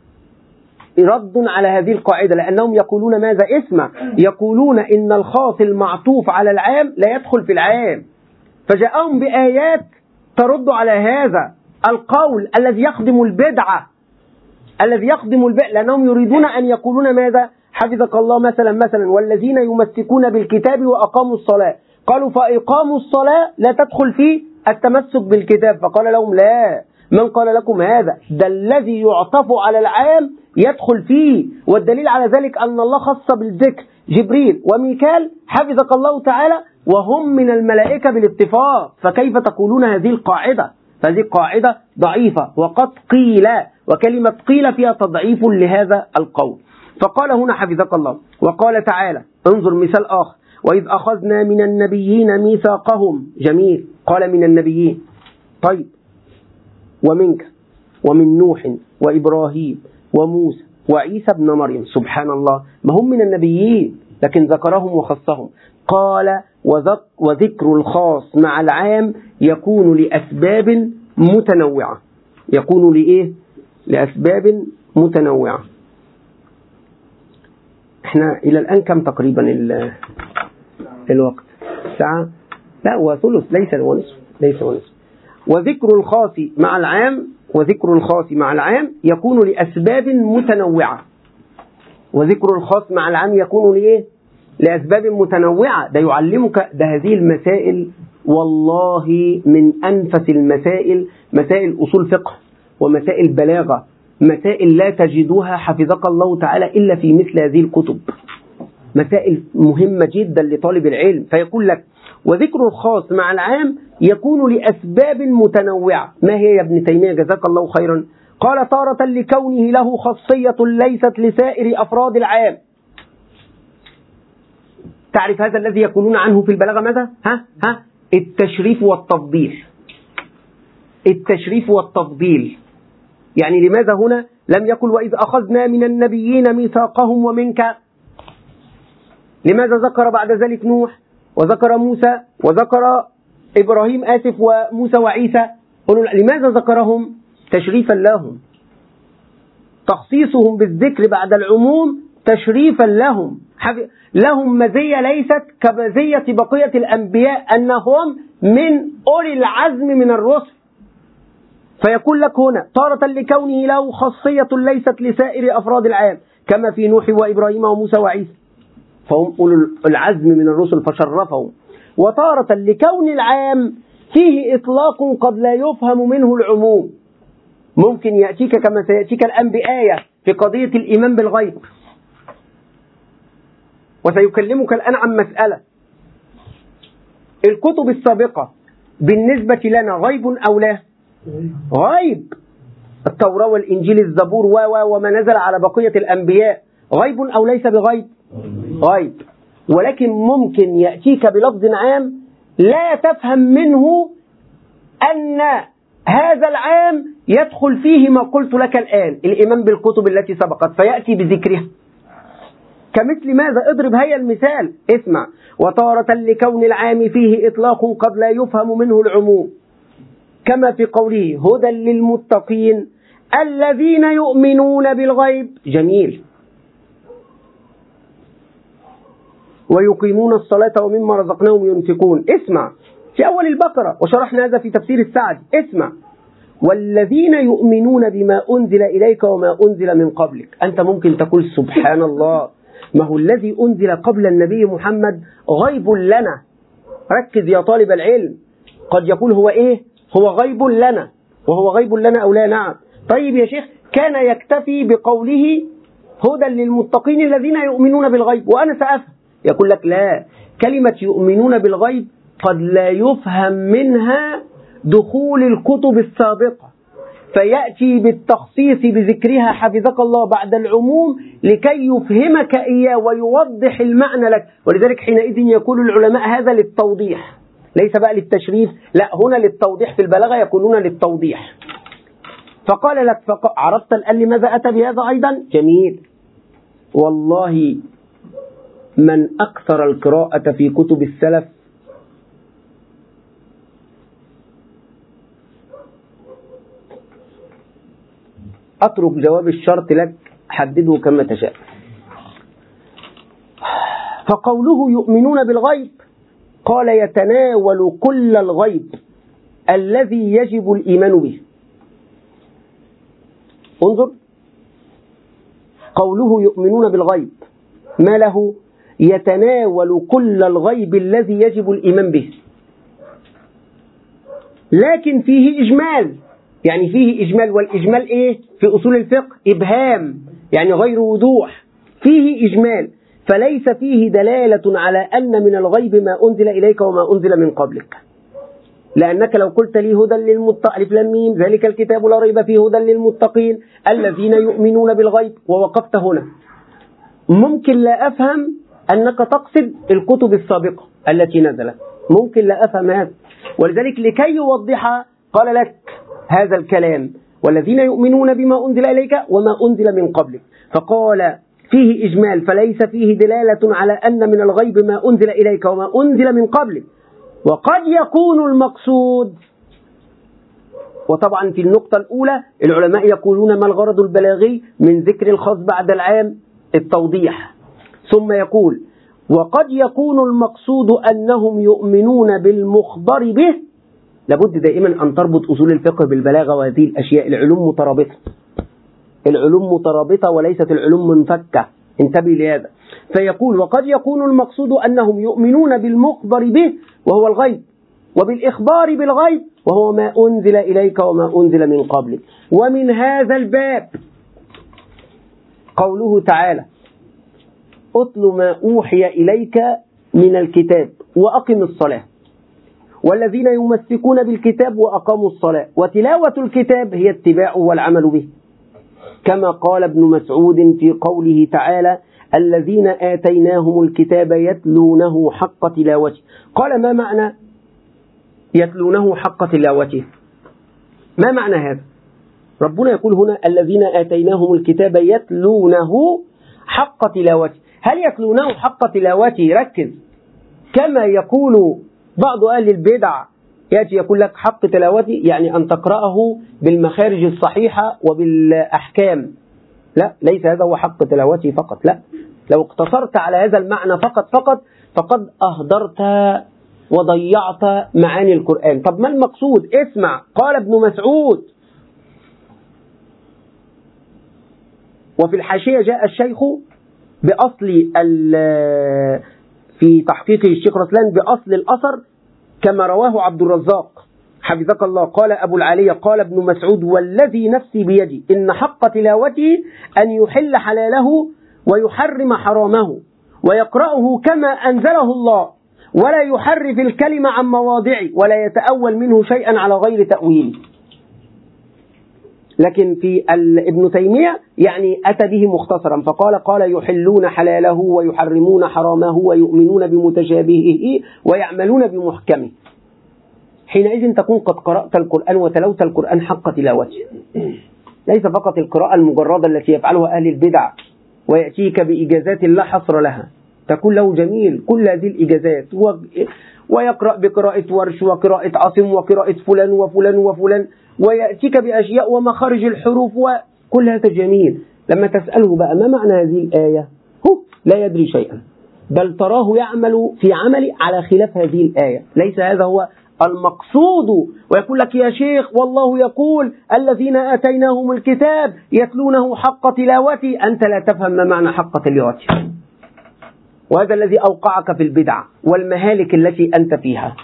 رد على هذه القاعدة، لأنهم يقولون ماذا؟ اسمع، يقولون إن الخاص المعطوف على العام لا يدخل في العام، فجاءهم بآيات ترد على هذا القول الذي يخدم البدعة الذي يخدم البدعة، لأنهم يريدون أن يقولون ماذا؟ حفظك الله مثلا مثلا والذين يمسكون بالكتاب وأقاموا الصلاة، قالوا فإقاموا الصلاة لا تدخل في التمسك بالكتاب، فقال لهم لا، من قال لكم هذا؟ ده الذي يعطف على العام يدخل فيه، والدليل على ذلك أن الله خص بالذكر جبريل وميكال حفظك الله تعالى وهم من الملائكة بالاتفاق، فكيف تقولون هذه القاعدة؟ فهذه قاعدة ضعيفة. وقد قيل، وكلمة قيل فيها تضعيف لهذا القول. فقال هنا حفظك الله وقال تعالى انظر مثال آخر وإذ أخذنا من النبيين ميثاقهم. جميل، قال من النبيين، طيب ومنك ومن نوح وإبراهيم وموسى وعيسى ابن مريم. سبحان الله، ما هم من النبيين لكن ذكرهم وخصهم. قال وذكر الخاص مع العام يكون لأسباب متنوعة. يكون لإيه؟ لأسباب متنوعة. احنا إلى الآن كم تقريبا الوقت؟ الساعة؟ لا وثلث ليس ونصف ليس ونصف. وذكر الخاص مع العام وذكر الخاص مع العام يكون لأسباب متنوعة. وذكر الخاص مع العام يكون لإيه؟ لأسباب متنوعة. ده يعلمك ده هذه المسائل والله من أنفس المسائل، مسائل أصول فقه ومسائل بلاغة، مسائل لا تجدها حفظك الله تعالى إلا في مثل هذه الكتب. مسائل مهمة جدا لطالب العلم. فيقول لك وذكر الخاص مع العام يكون لأسباب متنوعة. ما هي يا ابن تيمية جزاك الله خيرا؟ قال تارة لكونه له خاصية ليست لسائر أفراد العام. تعرف هذا الذي يقولون عنه في البلاغة ماذا؟ ها ها التشريف والتفضيل. التشريف والتفضيل يعني لماذا هنا لم يقل وإذ أخذنا من النبيين ميثاقهم ومنك؟ لماذا ذكر بعد ذلك نوح وذكر موسى وذكر إبراهيم آسف وموسى وعيسى؟ قلوا لماذا ذكرهم؟ تشريفا لهم. تخصيصهم بالذكر بعد العموم تشريفا لهم. لهم مزية ليست كمزية بقية الأنبياء أنهم من أولي العزم من الرسل. فيقول لك هنا تارة لكونه له خاصية ليست لسائر أفراد العام كما في نوح وإبراهيم وموسى وعيسى فهم أولي العزم من الرسل فشرفهم. وتارة لكون العام فيه إطلاق قد لا يفهم منه العموم. ممكن يأتيك كما سيأتيك الآن بآية في قضية الإيمان بالغيب، وسيكلمك الآن عن مسألة الكتب السابقة بالنسبة لنا غيب أو لا؟ غيب. التوراة والإنجيل الزبور و وما نزل على بقية الأنبياء غيب أو ليس بغيب؟ غيب. ولكن ممكن يأتيك بلفظ عام لا تفهم منه أن هذا العام يدخل فيه ما قلت لك الآن الإيمان بالكتب التي سبقت فيأتي بذكرها. كمثل ماذا؟ اضرب هيا المثال. اسمع وتارة لكون العام فيه إطلاق قد لا يفهم منه العموم كما في قوله هدى للمتقين الذين يؤمنون بالغيب. جميل. ويقيمون الصلاة ومما رزقناهم ينفقون. اسمع في أول البقرة وشرحنا هذا في تفسير السعدي. اسمع والذين يؤمنون بما أنزل إليك وما أنزل من قبلك. أنت ممكن تقول سبحان الله ما هو الذي أنزل قبل النبي محمد غيب لنا. ركز يا طالب العلم. قد يقول هو إيه؟ هو غيب لنا. وهو غيب لنا أو لا؟ نعم. طيب يا شيخ كان يكتفي بقوله هدى للمتقين الذين يؤمنون بالغيب وأنا سأفهم. يقول لك لا، كلمة يؤمنون بالغيب قد لا يفهم منها دخول الكتب السابقة فيأتي بالتخصيص بذكرها حفظك الله بعد العموم لكي يفهمك إياه ويوضح المعنى لك. ولذلك حينئذ يقول العلماء هذا للتوضيح ليس بقى للتشريف، لا هنا للتوضيح. في البلاغة يقولون للتوضيح. فقال لك فق... عرفت الآن لماذا أتى بهذا أيضا؟ جميل. والله من أكثر القراءة في كتب السلف أترك جواب الشرط لك حدده كما تشاء. فقوله يؤمنون بالغيب قال يتناول كل الغيب الذي يجب الإيمان به. انظر قوله يؤمنون بالغيب ما له؟ يتناول كل الغيب الذي يجب الإيمان به، لكن فيه إجمال. يعني فيه إجمال، والإجمال إيه؟ في أصول الفقه إبهام يعني غير وضوح. فيه إجمال فليس فيه دلالة على أن من الغيب ما أنزل إليك وما أنزل من قبلك. لأنك لو قلت لي هدى للمتقين ذلك الكتاب لا ريب فيه هدى للمتقين الذين يؤمنون بالغيب ووقفت هنا ممكن لا أفهم أنك تقصد الكتب السابقة التي نزلت. ممكن لا أفهم هذا. ولذلك لكي يوضح قال لك هذا الكلام والذين يؤمنون بما أنزل إليك وما أنزل من قبلك. فقال فيه إجمال فليس فيه دلالة على أن من الغيب ما أنزل إليك وما أنزل من قبلك. وقد يكون المقصود وطبعا في النقطة الأولى العلماء يقولون ما الغرض البلاغي من ذكر الخاص بعد العام؟ التوضيح. ثم يقول وقد يكون المقصود أنهم يؤمنون بالمخبر به. لابد دائما أن تربط أصول الفقه بالبلاغة وهذه الأشياء. العلوم مترابطة، العلوم مترابطة وليست العلوم منفكة، انتبه لهذا. فيقول وقد يكون المقصود أنهم يؤمنون بالمخبر به وهو الغيب، وبالإخبار بالغيب وهو ما أنزل إليك وما أنزل من قبلك. ومن هذا الباب قوله تعالى أتل ما أوحي إليك من الكتاب وأقم الصلاة، والذين يمسكون بالكتاب وأقاموا الصلاة. وتلاوة الكتاب هي اتباعه والعمل به، كما قال ابن مسعود في قوله تعالى الذين آتيناهم الكتاب يتلونه حق تلاوته. قال ما معنى يتلونه حق تلاوته؟ ما معنى هذا؟ ربنا يقول هنا الذين آتيناهم الكتاب يتلونه حق تلاوته. هل يتلونه حق تلاوته؟ ركز، كما يقول بعض أهل البدع يأتي يقول لك حق تلاوته يعني أن تقرأه بالمخارج الصحيحة وبالأحكام. لا، ليس هذا هو حق تلاوته فقط. لا، لو اقتصرت على هذا المعنى فقط فقط فقد أهدرت وضيعت معاني القرآن. طب ما المقصود؟ اسمع، قال ابن مسعود. وفي الحاشية جاء الشيخ بأصل في تحقيق الشيخ رسلان بأصل الأثر كما رواه عبد الرزاق حفظك الله. قال أبو العالية قال ابن مسعود والذي نفسي بيدي إن حق تلاوته أن يحل حلاله ويحرم حرامه ويقرأه كما أنزله الله ولا يحرف الكلمة عن مواضعه ولا يتأول منه شيئا على غير تأويله. لكن في ابن تيمية يعني أتى به مختصرا فقال قال يحلون حلاله ويحرمون حرامه ويؤمنون بمتشابهه ويعملون بمحكمه. حينئذ تكون قد قرأت القرآن وتلوت القرآن حق تلاوته، ليس فقط القراءة المجردة التي يفعلها أهل البدع ويأتيك بإجازات لا حصر لها، تكون له جميل كل هذه الإجازات ويقرأ بقراءة ورش وقراءة عاصم وقراءة فلان وفلان وفلان ويأتيك بأشياء ومخارج الحروف وكل هذا جميل. لما تسأله بقى ما معنى هذه الآية هو لا يدري شيئا، بل تراه يعمل في عمل على خلاف هذه الآية. ليس هذا هو المقصود. ويقول لك يا شيخ والله يقول الذين آتيناهم الكتاب يتلونه حق تلاوته، أنت لا تفهم ما معنى حق تلاوته، وهذا الذي أوقعك في البدع والمهالك التي أنت فيها.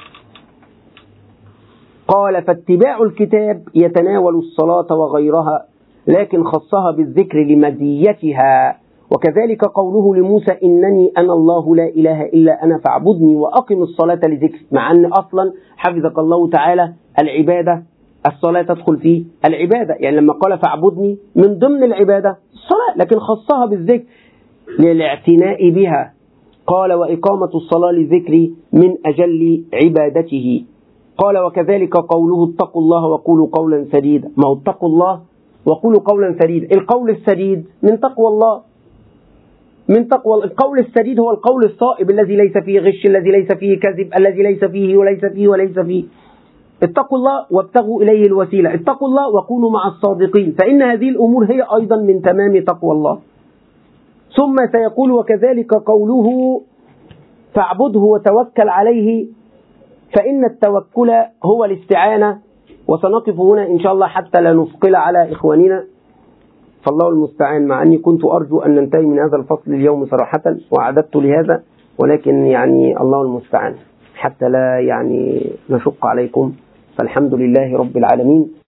قال فاتباع الكتاب يتناول الصلاة وغيرها لكن خصها بالذكر لمزيتها. وكذلك قوله لموسى إنني أنا الله لا إله إلا أنا فاعبدني وأقم الصلاة لذكري، مع أن أصلا حفظك الله تعالى العبادة الصلاة تدخل فيه العبادة، يعني لما قال فاعبدني من ضمن العبادة الصلاة، لكن خصها بالذكر للاعتناء بها. قال وإقامة الصلاة لذكري من أجل عبادته. قال وكذلك قوله اتقوا الله وقولوا قولا سديدا. ما هو اتقوا الله وقولوا قولا سديدا، القول السديد من تقوى الله، من تقوى. القول السديد هو القول الصائب الذي ليس فيه غش، الذي ليس فيه كذب، الذي ليس فيه وليس فيه وليس فيه. اتقوا الله وابتغوا إليه الوسيلة، اتقوا الله وكونوا مع الصادقين، فإن هذه الأمور هي أيضا من تمام تقوى الله. ثم سيقول وكذلك قوله فاعبده وتوكل عليه، فإن التوكل هو الاستعانة. وسنقف هنا إن شاء الله حتى لا نثقل على إخواننا، فالله المستعان، مع أني كنت أرجو أن ننتهي من هذا الفصل اليوم صراحة وأعددت لهذا، ولكن يعني الله المستعان حتى لا يعني نشق عليكم. فالحمد لله رب العالمين.